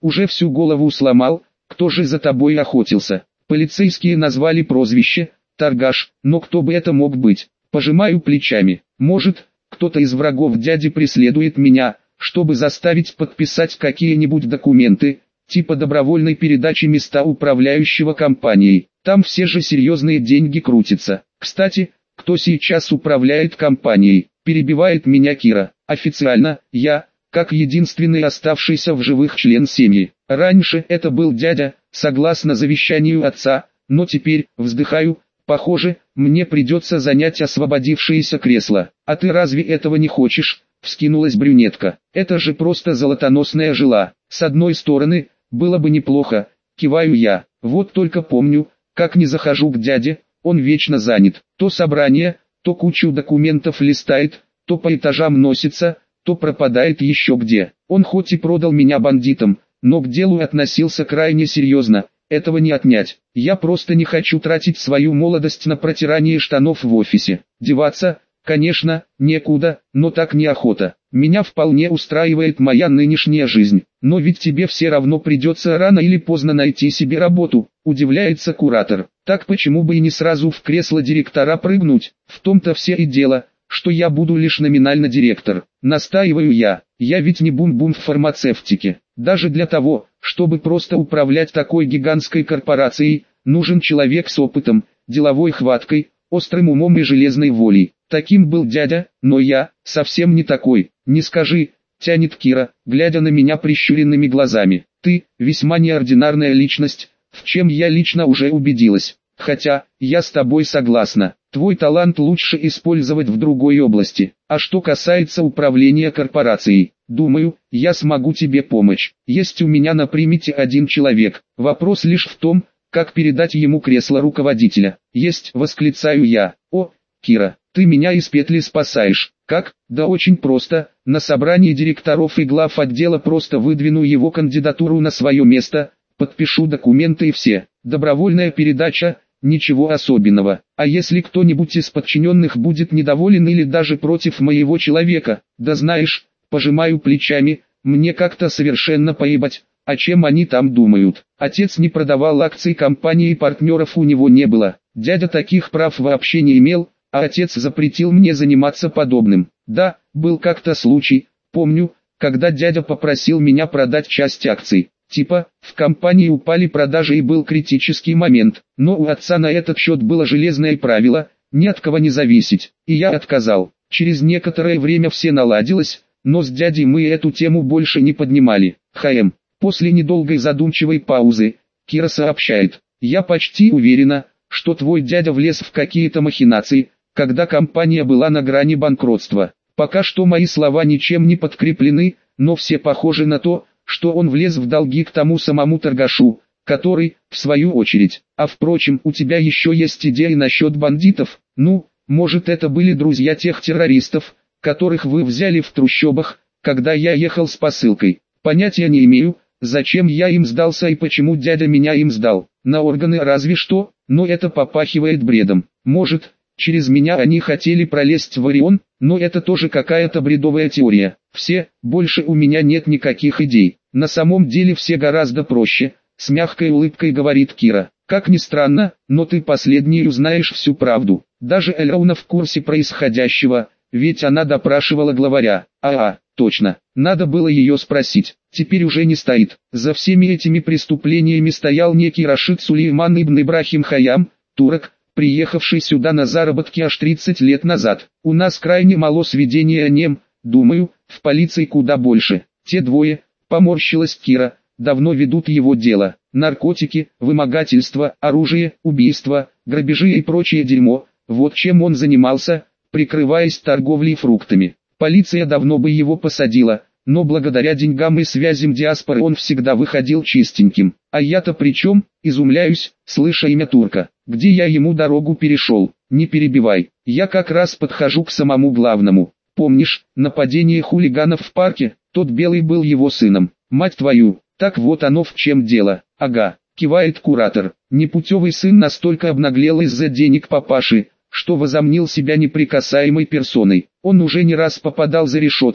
уже всю голову сломал, кто же за тобой охотился. Полицейские назвали прозвище «Торгаш», но кто бы это мог быть? Пожимаю плечами. Может, кто-то из врагов дяди преследует меня, чтобы заставить подписать какие-нибудь документы, типа добровольной передачи места управляющего компанией. Там все же серьезные деньги крутятся. Кстати, кто сейчас управляет компанией? Перебивает меня Кира. Официально, я, как единственный оставшийся в живых член семьи. Раньше это был дядя, согласно завещанию отца, но теперь, вздыхаю, похоже, мне придется занять освободившееся кресло. А ты разве этого не хочешь? Вскинулась брюнетка. Это же просто золотоносная жила. С одной стороны, было бы неплохо, киваю я. Вот только помню, как не захожу к дяде, он вечно занят. То собрание, то кучу документов листает, то по этажам носится, то пропадает еще где. Он хоть и продал меня бандитам, но к делу относился крайне серьезно, этого не отнять. Я просто не хочу тратить свою молодость на протирание штанов в офисе. Деваться, конечно, некуда, но так неохота. Меня вполне устраивает моя нынешняя жизнь. Но ведь тебе все равно придется рано или поздно найти себе работу, удивляется куратор. Так почему бы и не сразу в кресло директора прыгнуть? В том-то все и дело, что я буду лишь номинально директор. Настаиваю я, я ведь не бум-бум в фармацевтике. Даже для того, чтобы просто управлять такой гигантской корпорацией, нужен человек с опытом, деловой хваткой, острым умом и железной волей. Таким был дядя, но я, совсем не такой. Не скажи, тянет Кира, глядя на меня прищуренными глазами. Ты, весьма неординарная личность, в чем я лично уже убедилась. Хотя, я с тобой согласна, твой талант лучше использовать в другой области. А что касается управления корпорацией, думаю, я смогу тебе помочь. Есть у меня на примете один человек, вопрос лишь в том, как передать ему кресло руководителя. Есть, восклицаю я. О, Кира, ты меня из петли спасаешь. Как? Да очень просто. На собрании директоров и глав отдела просто выдвину его кандидатуру на свое место, подпишу документы и все. Добровольная передача, ничего особенного. А если кто-нибудь из подчиненных будет недоволен или даже против моего человека, да знаешь, пожимаю плечами, мне как-то совершенно поебать, о чем они там думают. Отец не продавал акций компании и партнеров у него не было. Дядя таких прав вообще не имел, а отец запретил мне заниматься подобным. Да, был как-то случай, помню, когда дядя попросил меня продать часть акций. Типа, в компании упали продажи и был критический момент, но у отца на этот счет было железное правило, ни от кого не зависеть, и я отказал. Через некоторое время все наладилось, но с дядей мы эту тему больше не поднимали. ХМ. После недолгой задумчивой паузы, Кира сообщает, я почти уверена, что твой дядя влез в какие-то махинации, когда компания была на грани банкротства. Пока что мои слова ничем не подкреплены, но все похожи на то, что он влез в долги к тому самому торгашу, который, в свою очередь. А впрочем, у тебя еще есть идеи насчет бандитов? Ну, может это были друзья тех террористов, которых вы взяли в трущобах, когда я ехал с посылкой. Понятия не имею, зачем я им сдался и почему дядя меня им сдал. На органы разве что, но это попахивает бредом. Может, через меня они хотели пролезть в Орион, но это тоже какая-то бредовая теория. Все, больше у меня нет никаких идей. На самом деле все гораздо проще, с мягкой улыбкой говорит Кира. Как ни странно, но ты последней узнаешь всю правду. Даже Эльрауна в курсе происходящего, ведь она допрашивала главаря. А-а, точно, надо было ее спросить. Теперь уже не стоит. За всеми этими преступлениями стоял некий Рашид Сулейман ибн Ибрахим Хайям, турок, приехавший сюда на заработки аж тридцать лет назад. У нас крайне мало сведений о нем, думаю, в полиции куда больше. Те двое, поморщилась Кира, давно ведут его дело. Наркотики, вымогательство, оружие, убийства, грабежи и прочее дерьмо. Вот чем он занимался, прикрываясь торговлей фруктами. Полиция давно бы его посадила, но благодаря деньгам и связям диаспоры он всегда выходил чистеньким. А я-то при чем, изумляюсь, слыша имя турка. Где я ему дорогу перешел? Не перебивай, я как раз подхожу к самому главному. Помнишь, нападение хулиганов в парке? Тот белый был его сыном. Мать твою, так вот оно в чем дело. Ага, кивает куратор. Непутевый сын настолько обнаглел из-за денег папаши, что возомнил себя неприкасаемой персоной. Он уже не раз попадал за решетку,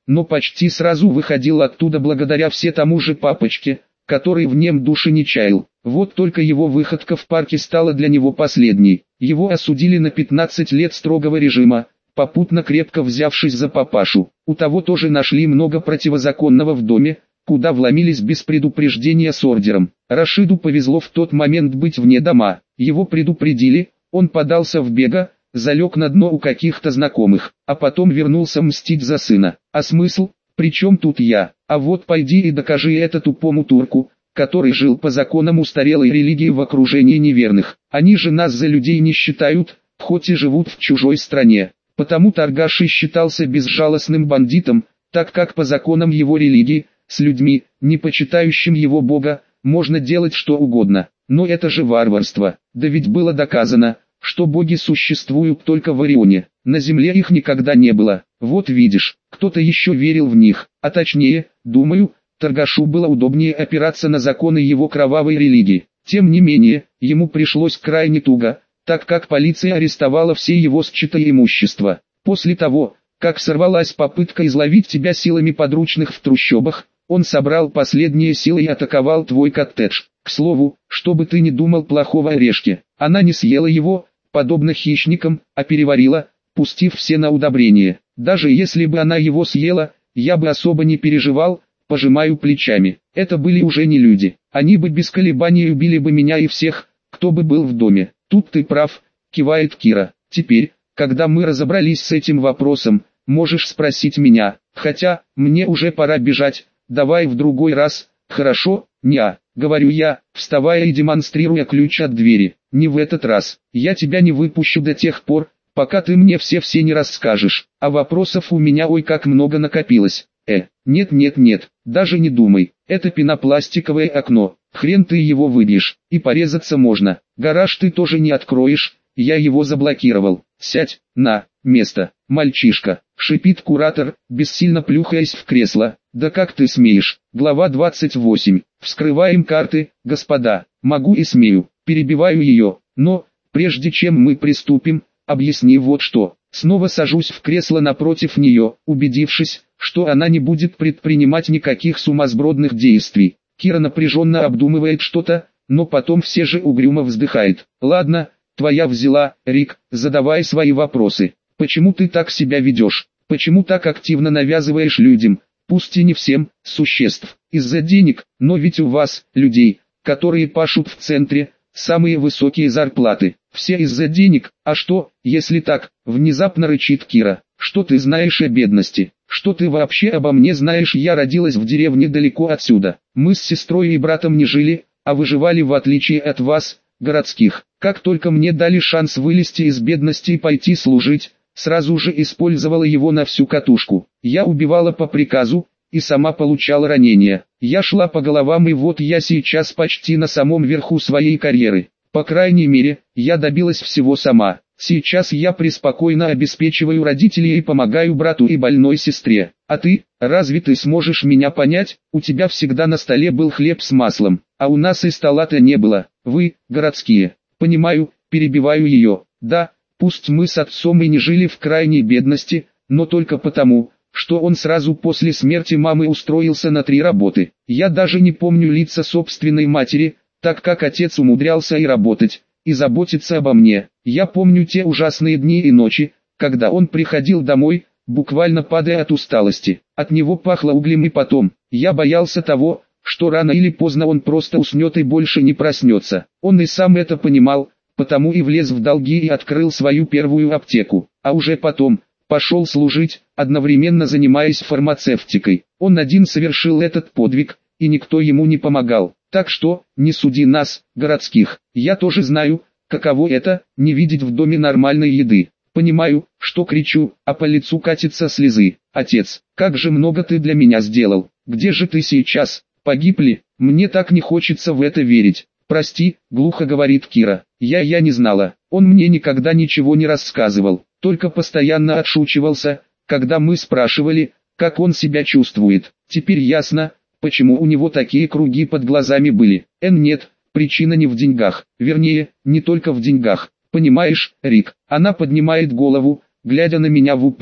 но почти сразу выходил оттуда благодаря все тому же папочке, который в нем души не чаял. Вот только его выходка в парке стала для него последней. Его осудили на пятнадцать лет строгого режима, попутно крепко взявшись за папашу. У того тоже нашли много противозаконного в доме, куда вломились без предупреждения с ордером. Рашиду повезло в тот момент быть вне дома. Его предупредили, он подался в бега, залег на дно у каких-то знакомых, а потом вернулся мстить за сына. А смысл? Причем тут я? А вот пойди и докажи это тупому турку, который жил по законам устарелой религии в окружении неверных. Они же нас за людей не считают, хоть и живут в чужой стране. Потому торгаш и считался безжалостным бандитом, так как по законам его религии, с людьми, не почитающим его бога, можно делать что угодно. Но это же варварство. Да ведь было доказано, что боги существуют только в Орионе. На земле их никогда не было. Вот видишь, кто-то еще верил в них. А точнее, думаю, торгашу было удобнее опираться на законы его кровавой религии. Тем не менее, ему пришлось крайне туго, так как полиция арестовала все его счета имущества. После того, как сорвалась попытка изловить тебя силами подручных в трущобах, он собрал последние силы и атаковал твой коттедж. К слову, чтобы ты не думал плохого о Решке, она не съела его, подобно хищникам, а переварила, пустив все на удобрение. Даже если бы она его съела, я бы особо не переживал, пожимаю плечами. Это были уже не люди, они бы без колебаний убили бы меня и всех, кто бы был в доме. Тут ты прав, кивает Кира. Теперь, когда мы разобрались с этим вопросом, можешь спросить меня, хотя, мне уже пора бежать, давай в другой раз, хорошо, неа, говорю я, вставая и демонстрируя ключ от двери, не в этот раз, я тебя не выпущу до тех пор, пока ты мне все-все не расскажешь, а вопросов у меня ой как много накопилось. Э, нет-нет-нет, даже не думай, это пенопластиковое окно, хрен ты его выбьешь, и порезаться можно, гараж ты тоже не откроешь, я его заблокировал, сядь, на, место, мальчишка, шипит куратор, бессильно плюхаясь в кресло, да как ты смеешь, глава двадцать восемь, вскрываем карты, господа, могу и смею, перебиваю ее, но, прежде чем мы приступим, объясни вот что, снова сажусь в кресло напротив нее, убедившись, что она не будет предпринимать никаких сумасбродных действий. Кира напряженно обдумывает что-то, но потом все же угрюмо вздыхает. Ладно, твоя взяла, Рик, задавай свои вопросы. Почему ты так себя ведешь? Почему так активно навязываешь людям, пусть и не всем, существ? Из-за денег, но ведь у вас, людей, которые пашут в центре, самые высокие зарплаты. Все из-за денег, а что, если так, внезапно рычит Кира. Что ты знаешь о бедности? Что ты вообще обо мне знаешь? Я родилась в деревне далеко отсюда. Мы с сестрой и братом не жили, а выживали в отличие от вас, городских. Как только мне дали шанс вылезти из бедности и пойти служить, сразу же использовала его на всю катушку. Я убивала по приказу, и сама получала ранения. Я шла по головам, и вот я сейчас почти на самом верху своей карьеры. По крайней мере, я добилась всего сама. Сейчас я преспокойно обеспечиваю родителей и помогаю брату и больной сестре. А ты, разве ты сможешь меня понять? У тебя всегда на столе был хлеб с маслом, а у нас и стола-то не было. Вы, городские. Понимаю, перебиваю ее. Да, пусть мы с отцом и не жили в крайней бедности, но только потому, что он сразу после смерти мамы устроился на три работы. Я даже не помню лица собственной матери, так как отец умудрялся и работать, и заботиться обо мне. Я помню те ужасные дни и ночи, когда он приходил домой, буквально падая от усталости. От него пахло углем и потом. Я боялся того, что рано или поздно он просто уснет и больше не проснется. Он и сам это понимал, потому и влез в долги и открыл свою первую аптеку. А уже потом, пошел служить, одновременно занимаясь фармацевтикой. Он один совершил этот подвиг, и никто ему не помогал. Так что, не суди нас, городских. Я тоже знаю, каково это, не видеть в доме нормальной еды. Понимаю, что кричу, а по лицу катятся слезы. Отец, как же много ты для меня сделал. Где же ты сейчас? Погиб ли? Мне так не хочется в это верить. Прости, глухо говорит Кира. Я я не знала. Он мне никогда ничего не рассказывал, только постоянно отшучивался, когда мы спрашивали, как он себя чувствует. Теперь ясно, почему у него такие круги под глазами были. Эн нет, причина не в деньгах, вернее, не только в деньгах. Понимаешь, Рик, она поднимает голову, глядя на меня в упор.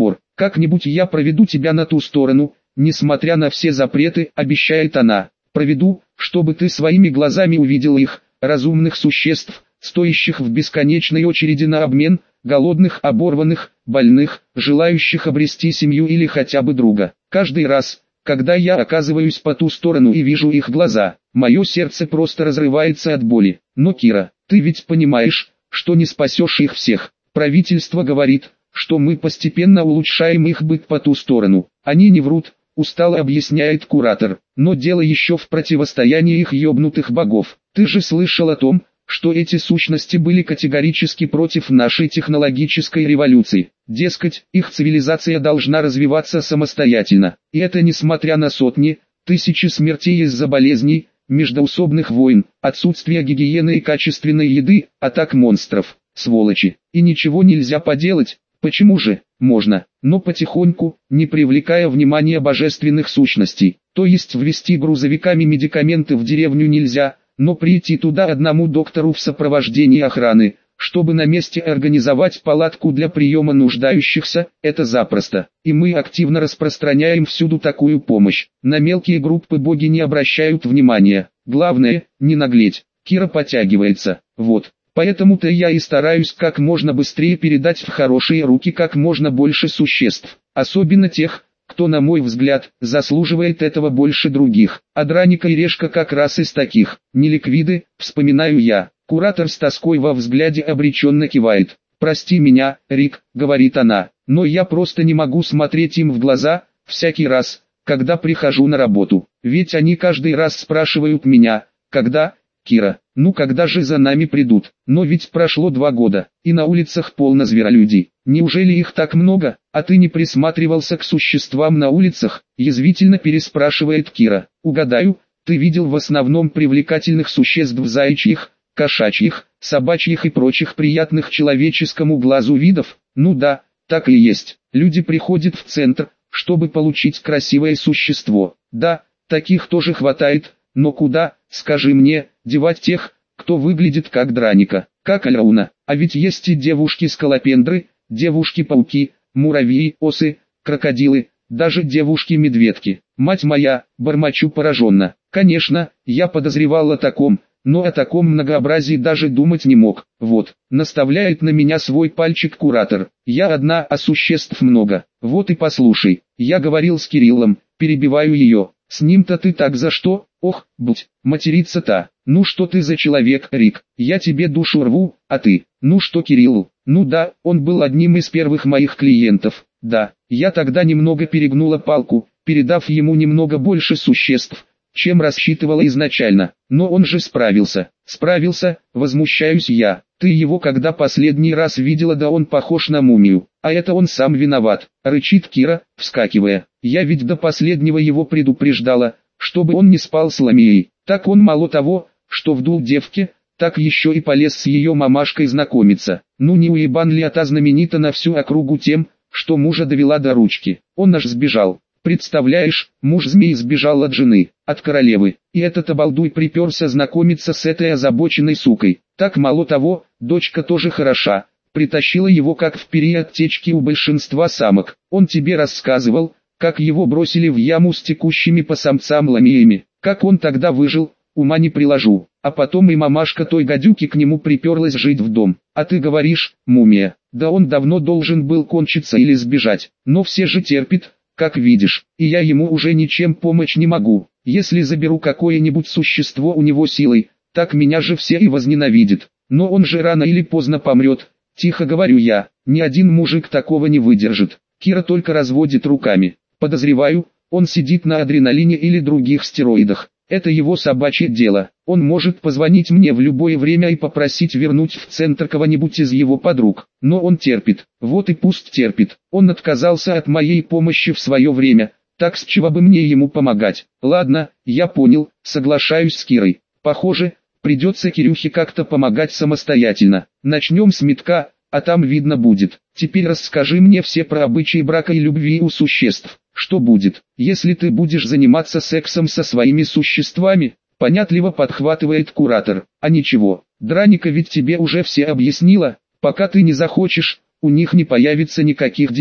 Как-нибудь я проведу тебя на ту сторону, несмотря на все запреты, обещает она. Проведу, чтобы ты своими глазами увидел их, разумных существ, стоящих в бесконечной очереди на обмен, голодных, оборванных, больных, желающих обрести семью или хотя бы друга. Каждый раз, когда я оказываюсь по ту сторону и вижу их глаза, мое сердце просто разрывается от боли. Но, Кира, ты ведь понимаешь, что не спасешь их всех. Правительство говорит, что мы постепенно улучшаем их быт по ту сторону. Они не врут, устало объясняет куратор. Но дело еще в противостоянии их ёбнутых богов. Ты же слышал о том, что эти сущности были категорически против нашей технологической революции. Дескать, их цивилизация должна развиваться самостоятельно. И это несмотря на сотни, тысячи смертей из-за болезней, междоусобных войн, отсутствия гигиены и качественной еды, атак монстров, сволочи. И ничего нельзя поделать. Почему же? Можно, но потихоньку, не привлекая внимания божественных сущностей. То есть ввести грузовиками медикаменты в деревню нельзя, но прийти туда одному доктору в сопровождении охраны, чтобы на месте организовать палатку для приема нуждающихся, это запросто. И мы активно распространяем всюду такую помощь. На мелкие группы боги не обращают внимания. Главное, не наглеть. Кира подтягивается. Вот. Поэтому-то я и стараюсь как можно быстрее передать в хорошие руки как можно больше существ. Особенно тех, кто, на мой взгляд, заслуживает этого больше других. А Драника и Решка как раз из таких. Не ликвиды, вспоминаю я. Куратор с тоской во взгляде обреченно кивает. «Прости меня, Рик», — говорит она, — «но я просто не могу смотреть им в глаза, всякий раз, когда прихожу на работу. Ведь они каждый раз спрашивают меня, когда, Кира, ну когда же за нами придут? Но ведь прошло два года, и на улицах полно зверолюдей. Неужели их так много, а ты не присматривался к существам на улицах?» — язвительно переспрашивает Кира. «Угадаю, ты видел в основном привлекательных существ заячьих, кошачьих, собачьих и прочих приятных человеческому глазу видов?» «Ну да, так и есть. Люди приходят в центр, чтобы получить красивое существо. Да, таких тоже хватает, но куда, скажи мне, девать тех, кто выглядит как Драника, как Альрауна? А ведь есть и девушки-скалопендры, девушки-пауки, муравьи, осы, крокодилы, даже девушки-медведки. Мать моя, бормочу пораженно. Конечно, я подозревал о таком, но о таком многообразии даже думать не мог. Вот, наставляет на меня свой пальчик куратор. Я одна, а существ много. Вот и послушай, я говорил с Кириллом, перебиваю ее. С ним-то ты так за что? Ох, будь, материться-то. Ну что ты за человек, Рик? Я тебе душу рву, а ты? Ну что Кириллу? Ну да, он был одним из первых моих клиентов. Да, я тогда немного перегнула палку, передав ему немного больше существ, чем рассчитывала изначально. Но он же справился. Справился, возмущаюсь я. Ты его когда последний раз видела? Да он похож на мумию. А это он сам виноват, рычит Кира, вскакивая. Я ведь до последнего его предупреждала, чтобы он не спал с Ламией. Так он мало того, что вдул девке, так еще и полез с ее мамашкой знакомиться. Ну не уебан ли та знаменита на всю округу тем, что мужа довела до ручки. Он аж сбежал. Представляешь, муж змей сбежал от жены, от королевы, и этот обалдуй приперся знакомиться с этой озабоченной сукой. Так мало того, дочка тоже хороша, притащила его как в период течки у большинства самок. Он тебе рассказывал, как его бросили в яму с текущими по самцам ламиями, как он тогда выжил, ума не приложу. А потом и мамашка той гадюки к нему приперлась жить в дом. А ты говоришь, мумия, да он давно должен был кончиться или сбежать, но все же терпит, как видишь, и я ему уже ничем помочь не могу. Если заберу какое-нибудь существо у него силой, так меня же все и возненавидят. Но он же рано или поздно помрет, тихо говорю я, ни один мужик такого не выдержит. Кира только разводит руками. Подозреваю, он сидит на адреналине или других стероидах. Это его собачье дело. Он может позвонить мне в любое время и попросить вернуть в центр кого-нибудь из его подруг. Но он терпит. Вот и пусть терпит. Он отказался от моей помощи в свое время. Так с чего бы мне ему помогать? Ладно, я понял, соглашаюсь с Кирой. Похоже, придется Кирюхе как-то помогать самостоятельно. Начнем с метка, а там видно будет. Теперь расскажи мне все про обычаи брака и любви у существ. Что будет, если ты будешь заниматься сексом со своими существами? Понятливо подхватывает куратор. А ничего, Драника ведь тебе уже все объяснила. Пока ты не захочешь, у них не появится никаких детей.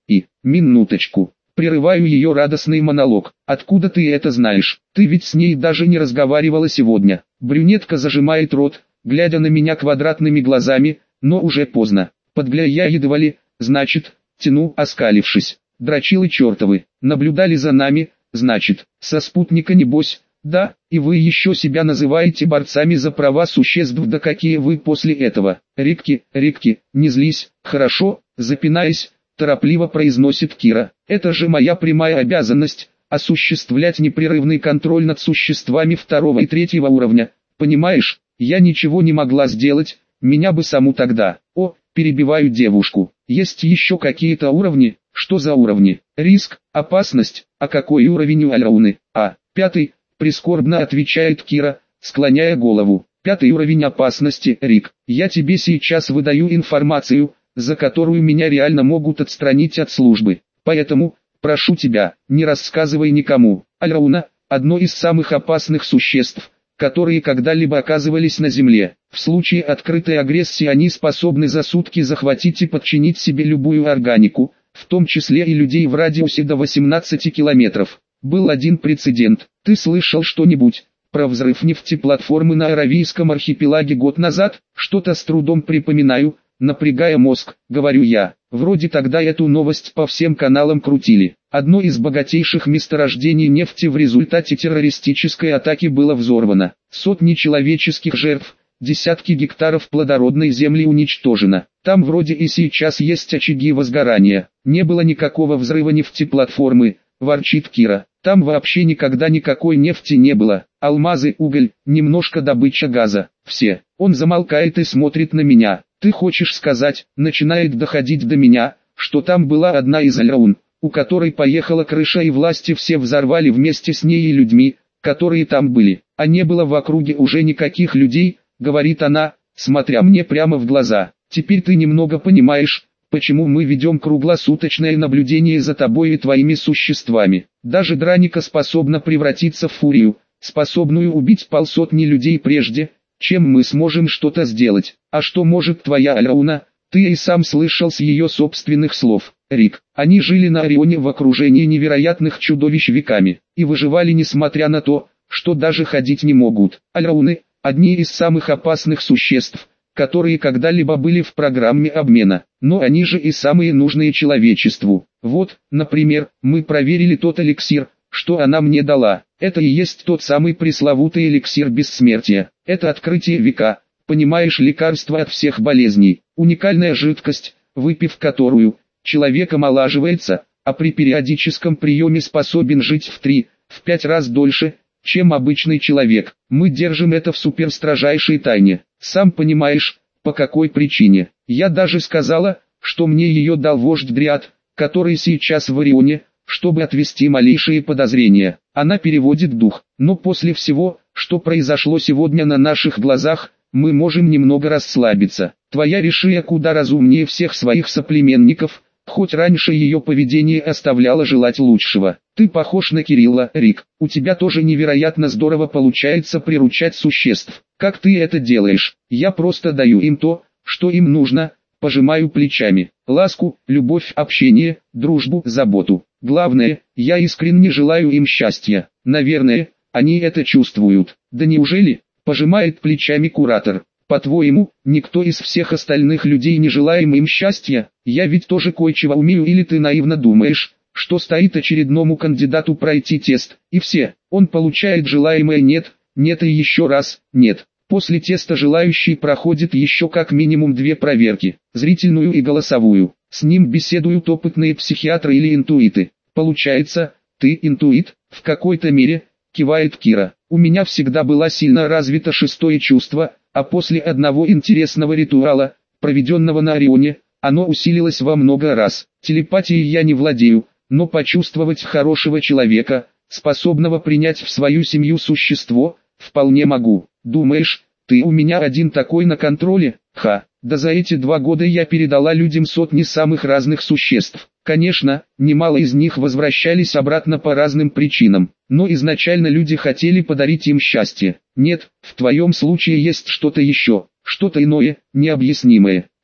И, минуточку, прерываю ее радостный монолог. Откуда ты это знаешь? Ты ведь с ней даже не разговаривала сегодня. Брюнетка зажимает рот, глядя на меня квадратными глазами, но уже поздно. Подгля я едва ли, значит, тяну, оскалившись. Дрочилы чертовы, наблюдали за нами, значит, со спутника небось. Да, и вы еще себя называете борцами за права существ, да какие вы после этого. Рикки, Рикки, не злись, хорошо, запинаясь, торопливо произносит Кира. Это же моя прямая обязанность, осуществлять непрерывный контроль над существами второго и третьего уровня. Понимаешь, я ничего не могла сделать, меня бы саму тогда. О, перебиваю девушку. Есть еще какие-то уровни? Что за уровни? Риск, опасность, а какой уровень у Альрауны? А, пятый, прискорбно отвечает Кира, склоняя голову. Пятый уровень опасности, Рик. Я тебе сейчас выдаю информацию, за которую меня реально могут отстранить от службы. Поэтому, прошу тебя, не рассказывай никому. Альрауна – одно из самых опасных существ, которые когда-либо оказывались на Земле. В случае открытой агрессии они способны за сутки захватить и подчинить себе любую органику, в том числе и людей в радиусе до восемнадцати километров. Был один прецедент. Ты слышал что-нибудь про взрыв нефтеплатформы на Аравийском архипелаге год назад? Что-то с трудом припоминаю, напрягая мозг, говорю я. Вроде тогда эту новость по всем каналам крутили. Одно из богатейших месторождений нефти в результате террористической атаки было взорвано. Сотни человеческих жертв, десятки гектаров плодородной земли уничтожено. Там вроде и сейчас есть очаги возгорания. Не было никакого взрыва нефтеплатформы, ворчит Кира. Там вообще никогда никакой нефти не было. Алмазы, уголь, немножко добыча газа. Все. Он замолкает и смотрит на меня. Ты хочешь сказать, начинает доходить до меня, что там была одна из Альраун, у которой поехала крыша и власти все взорвали вместе с ней и людьми, которые там были. А не было в округе уже никаких людей, говорит она, смотря мне прямо в глаза. Теперь ты немного понимаешь, почему мы ведем круглосуточное наблюдение за тобой и твоими существами. Даже Драника способна превратиться в фурию, способную убить полсотни людей прежде, чем мы сможем что-то сделать. А что может твоя Альрауна? Ты и сам слышал с ее собственных слов. Рик, они жили на Орионе в окружении невероятных чудовищ веками, и выживали несмотря на то, что даже ходить не могут. Альрауны – одни из самых опасных существ, которые когда-либо были в программе обмена, но они же и самые нужные человечеству. Вот, например, мы проверили тот эликсир, что она мне дала. Это и есть тот самый пресловутый эликсир бессмертия. Это открытие века, понимаешь, лекарство от всех болезней. Уникальная жидкость, выпив которую, человек омолаживается, а при периодическом приеме способен жить в три, в пять раз дольше, чем обычный человек. Мы держим это в суперстрожайшей тайне. Сам понимаешь, по какой причине. Я даже сказала, что мне ее дал вождь Дриад, который сейчас в Орионе, чтобы отвести малейшие подозрения. Она переводит дух. Но после всего, что произошло сегодня на наших глазах, мы можем немного расслабиться. Твоя Ришия куда разумнее всех своих соплеменников, хоть раньше ее поведение оставляло желать лучшего. Ты похож на Кирилла, Рик. У тебя тоже невероятно здорово получается приручать существ. Как ты это делаешь? Я просто даю им то, что им нужно, пожимаю плечами. Ласку, любовь, общение, дружбу, заботу. Главное, я искренне желаю им счастья. Наверное, они это чувствуют. Да неужели? Пожимает плечами куратор. По-твоему, никто из всех остальных людей не желаем им счастья? Я ведь тоже кое-чего умею, или ты наивно думаешь, что стоит очередному кандидату пройти тест, и все, он получает желаемое нет, нет и еще раз, нет. После теста желающий проходит еще как минимум две проверки, зрительную и голосовую. С ним беседуют опытные психиатры или интуиты. Получается, ты интуит, в какой-то мере, кивает Кира. У меня всегда было сильно развито шестое чувство, а после одного интересного ритуала, проведенного на Орионе, оно усилилось во много раз. Телепатией я не владею, но почувствовать хорошего человека, способного принять в свою семью существо, вполне могу. Думаешь, ты у меня один такой на контроле? Ха, да за эти два года я передала людям сотни самых разных существ. Конечно, немало из них возвращались обратно по разным причинам, но изначально люди хотели подарить им счастье. Нет, в твоем случае есть что-то еще, что-то иное, необъяснимое.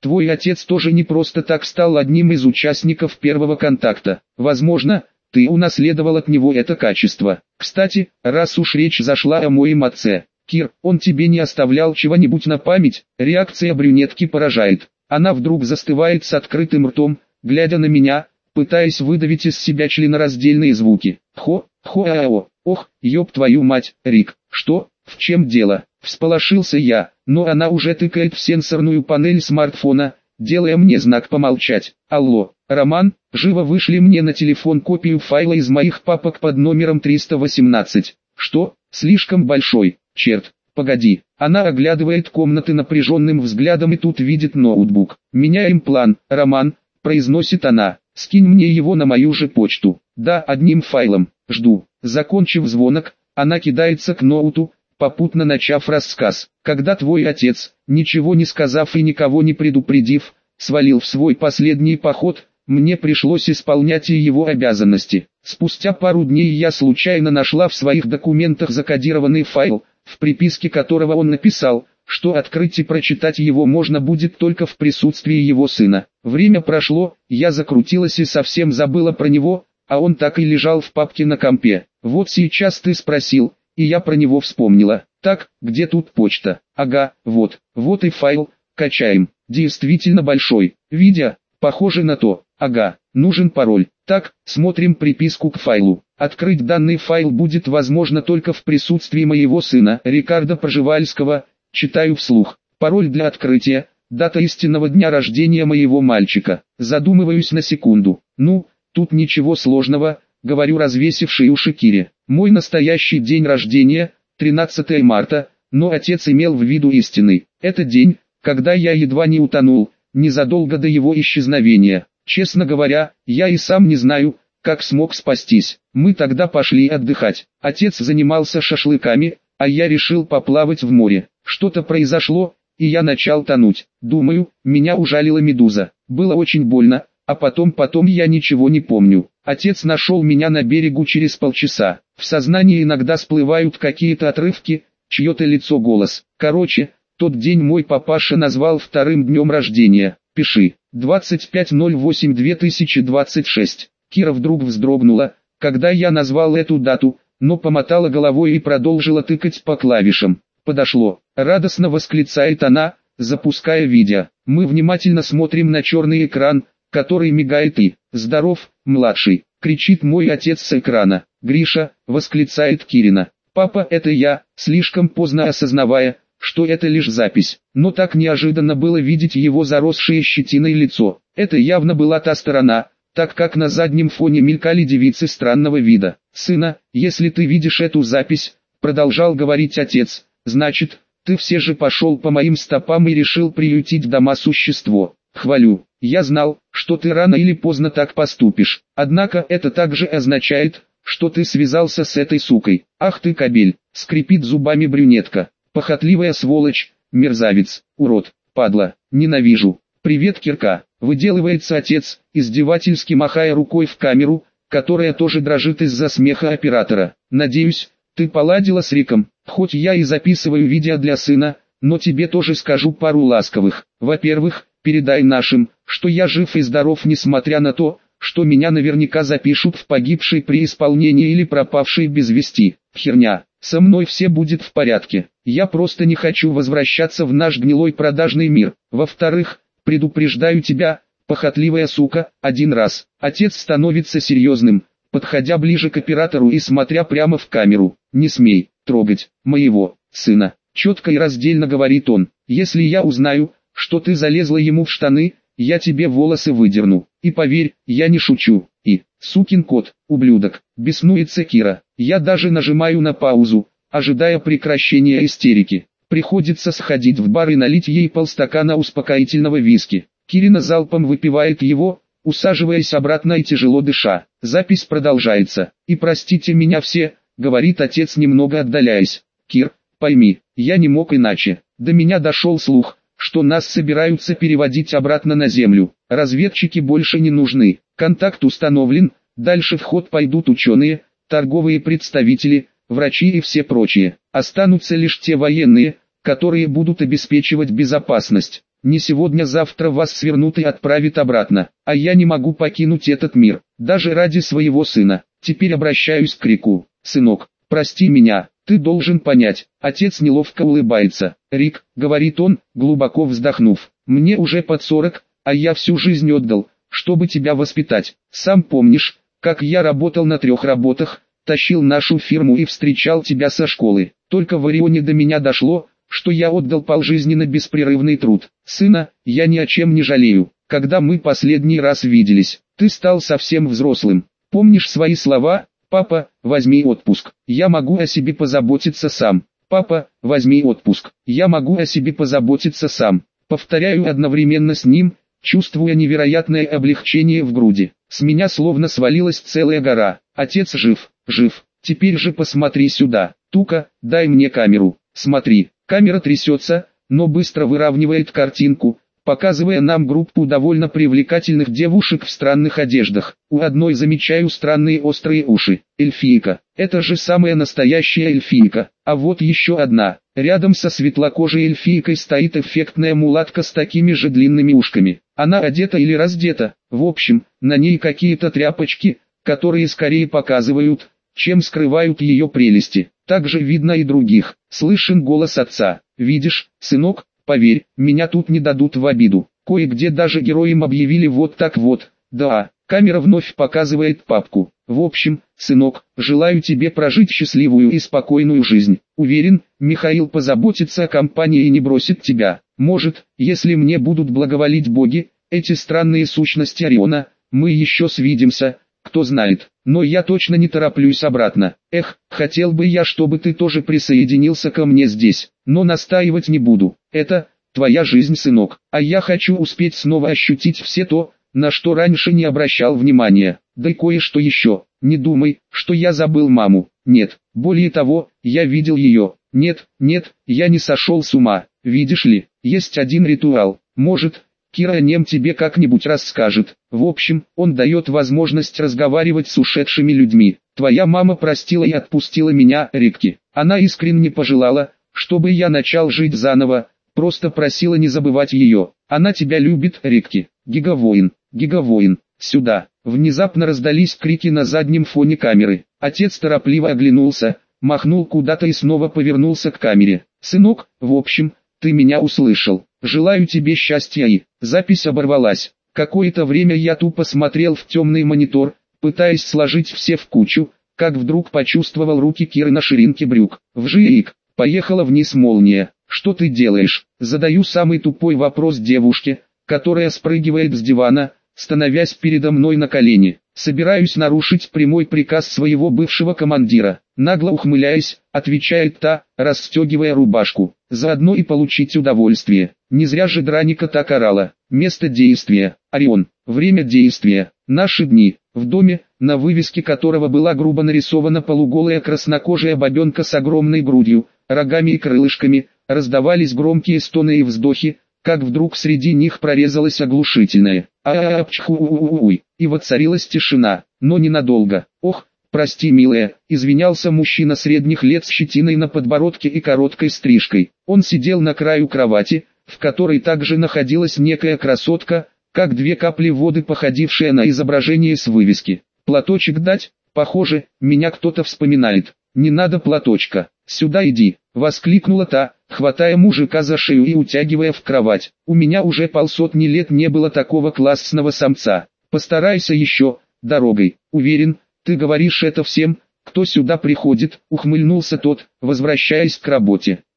Твой отец тоже не просто так стал одним из участников первого контакта. Возможно, ты унаследовал от него это качество. Кстати, раз уж речь зашла о моем отце, Кир, он тебе не оставлял чего-нибудь на память? Реакция брюнетки поражает. Она вдруг застывает с открытым ртом, глядя на меня, пытаясь выдавить из себя членораздельные звуки. Хо, хо-ао, ох, ёб твою мать, Рик, что, в чем дело? Всполошился я, но она уже тыкает в сенсорную панель смартфона, делая мне знак помолчать. Алло, Роман, живо вышли мне на телефон копию файла из моих папок под номером триста восемнадцать. Что? Слишком большой, черт, погоди. Она оглядывает комнаты напряженным взглядом и тут видит ноутбук. Меняем план, Роман, произносит она. Скинь мне его на мою же почту. Да, одним файлом. Жду. Закончив звонок, она кидается к ноуту, попутно начав рассказ. Когда твой отец, ничего не сказав и никого не предупредив, свалил в свой последний поход, мне пришлось исполнять и его обязанности. Спустя пару дней я случайно нашла в своих документах закодированный файл, в приписке которого он написал, что открыть и прочитать его можно будет только в присутствии его сына. Время прошло, я закрутилась и совсем забыла про него, а он так и лежал в папке на компе. Вот сейчас ты спросил, и я про него вспомнила. Так, где тут почта? Ага, вот, вот и файл, качаем. Действительно большой. Видя, похоже на то. Ага, нужен пароль. Так, смотрим приписку к файлу. Открыть данный файл будет возможно только в присутствии моего сына, Рикардо Пржевальского. Читаю вслух. Пароль для открытия, дата истинного дня рождения моего мальчика. Задумываюсь на секунду. Ну, тут ничего сложного, говорю развесившей уши Кире. Мой настоящий день рождения, тринадцатое марта, но отец имел в виду истинный. Это день, когда я едва не утонул, незадолго до его исчезновения. Честно говоря, я и сам не знаю, как смог спастись. Мы тогда пошли отдыхать. Отец занимался шашлыками, а я решил поплавать в море. Что-то произошло, и я начал тонуть. Думаю, меня ужалила медуза. Было очень больно, а потом потом я ничего не помню. Отец нашел меня на берегу через полчаса. В сознании иногда всплывают какие-то отрывки, чье-то лицо, голос. Короче, тот день мой папаша назвал вторым днем рождения. Пиши. двадцать пятое ноль восемь две тысячи двадцать шесть. Кира вдруг вздрогнула, когда я назвал эту дату, но помотала головой и продолжила тыкать по клавишам. Подошло. Радостно восклицает она, запуская видео. Мы внимательно смотрим на черный экран, который мигает и «Здоров, младший!» кричит мой отец с экрана. «Гриша!» восклицает Кирина. «Папа, это я!» слишком поздно осознавая, что это лишь запись. Но так неожиданно было видеть его заросшее щетиной лицо. Это явно была та сторона, так как на заднем фоне мелькали девицы странного вида. «Сына, если ты видишь эту запись», продолжал говорить отец, «значит, ты все же пошел по моим стопам и решил приютить дома существо. Хвалю, я знал, что ты рано или поздно так поступишь. Однако это также означает, что ты связался с этой сукой. Ах ты кобель!» скрипит зубами брюнетка. «Похотливая сволочь, мерзавец, урод, падла, ненавижу. Привет, Кирка!» выделывается отец, издевательски махая рукой в камеру, которая тоже дрожит из-за смеха оператора. «Надеюсь, ты поладила с Риком, хоть я и записываю видео для сына, но тебе тоже скажу пару ласковых. Во-первых, передай нашим, что я жив и здоров несмотря на то, что меня наверняка запишут в погибший при исполнении или пропавший без вести. Херня, со мной все будет в порядке. Я просто не хочу возвращаться в наш гнилой продажный мир. Во-вторых, предупреждаю тебя, похотливая сука, один раз». Отец становится серьезным, подходя ближе к оператору и смотря прямо в камеру. «Не смей трогать моего сына», четко и раздельно говорит он. «Если я узнаю, что ты залезла ему в штаны, я тебе волосы выдерну. И поверь, я не шучу». И, сукин кот, ублюдок, беснуется Кира. Я даже нажимаю на паузу, ожидая прекращения истерики. Приходится сходить в бар и налить ей полстакана успокоительного виски. Кирина залпом выпивает его, усаживаясь обратно и тяжело дыша. Запись продолжается. «И простите меня все», — говорит отец, немного отдаляясь. «Кир, пойми, я не мог иначе. До меня дошел слух, что нас собираются переводить обратно на землю. Разведчики больше не нужны. Контакт установлен, дальше в ход пойдут ученые, торговые представители, врачи и все прочие. Останутся лишь те военные, которые будут обеспечивать безопасность. Не сегодня-завтра вас свернут и отправят обратно, а я не могу покинуть этот мир, даже ради своего сына. Теперь обращаюсь к Рику. Сынок, прости меня, ты должен понять. Отец неловко улыбается. Рик, говорит он, глубоко вздохнув, мне уже под сорок, а я всю жизнь отдал, чтобы тебя воспитать. Сам помнишь, как я работал на трех работах, тащил нашу фирму и встречал тебя со школы. Только в Орионе до меня дошло, что я отдал полжизни на беспрерывный труд. Сына, я ни о чем не жалею. Когда мы последний раз виделись, ты стал совсем взрослым. Помнишь свои слова? Папа, возьми отпуск. Я могу о себе позаботиться сам. Папа, возьми отпуск. Я могу о себе позаботиться сам. Повторяю одновременно с ним, чувствуя невероятное облегчение в груди. С меня словно свалилась целая гора. Отец жив, жив. Теперь же посмотри сюда. Тука, дай мне камеру. Смотри. Камера трясется, но быстро выравнивает картинку, показывая нам группу довольно привлекательных девушек в странных одеждах. У одной замечаю странные острые уши. Эльфийка. Это же самая настоящая эльфийка. А вот еще одна. Рядом со светлокожей эльфийкой стоит эффектная мулатка с такими же длинными ушками. Она одета или раздета. В общем, на ней какие-то тряпочки, которые скорее показывают, чем скрывают ее прелести. Также видно и других. Слышен голос отца. Видишь, сынок, поверь, меня тут не дадут в обиду. Кое-где даже героям объявили вот так вот. Да, камера вновь показывает папку. В общем, сынок, желаю тебе прожить счастливую и спокойную жизнь. Уверен, Михаил позаботится о компании и не бросит тебя. Может, если мне будут благоволить боги, эти странные сущности Ориона, мы еще свидимся, кто знает. Но я точно не тороплюсь обратно. Эх, хотел бы я, чтобы ты тоже присоединился ко мне здесь. Но настаивать не буду. Это твоя жизнь, сынок. А я хочу успеть снова ощутить все то, на что раньше не обращал внимания. Да и кое-что еще. Не думай, что я забыл маму. Нет, более того, я видел ее. Нет, нет, я не сошел с ума. Видишь ли, есть один ритуал. Может, Кира о нем тебе как-нибудь расскажет. В общем, он дает возможность разговаривать с ушедшими людьми. Твоя мама простила и отпустила меня, Рикки. Она искренне пожелала, чтобы я начал жить заново, просто просила не забывать ее. Она тебя любит, Рикки. Гигавоин, Гигавоин, сюда. Внезапно раздались крики на заднем фоне камеры. Отец торопливо оглянулся, махнул куда-то и снова повернулся к камере. Сынок, в общем, ты меня услышал. Желаю тебе счастья и... Запись оборвалась. Какое-то время я тупо смотрел в темный монитор, пытаясь сложить все в кучу, как вдруг почувствовал руки Киры на ширинке брюк. Вжик, поехала вниз молния. Что ты делаешь? Задаю самый тупой вопрос девушке, которая спрыгивает с дивана, становясь передо мной на колени. Собираюсь нарушить прямой приказ своего бывшего командира. Нагло ухмыляясь, отвечает та, расстегивая рубашку. Заодно и получить удовольствие. Не зря же Драника так орала. Место действия. Орион. Время действия. Наши дни. В доме, на вывеске которого была грубо нарисована полуголая краснокожая бабенка с огромной грудью, рогами и крылышками, раздавались громкие стоны и вздохи, как вдруг среди них прорезалось оглушительное «а-а-а-пчху-у-у-уй», и воцарилась тишина, но ненадолго. «Ох, прости, милая», извинялся мужчина средних лет с щетиной на подбородке и короткой стрижкой. Он сидел на краю кровати, в которой также находилась некая красотка, как две капли воды, походившая на изображение с вывески. «Платочек дать? Похоже, меня кто-то вспоминает. Не надо платочка. Сюда иди», — воскликнула та, хватая мужика за шею и утягивая в кровать. «У меня уже полсотни лет не было такого классного самца. Постарайся еще, дорогой. Уверен, ты говоришь это всем, кто сюда приходит», — ухмыльнулся тот, возвращаясь к работе.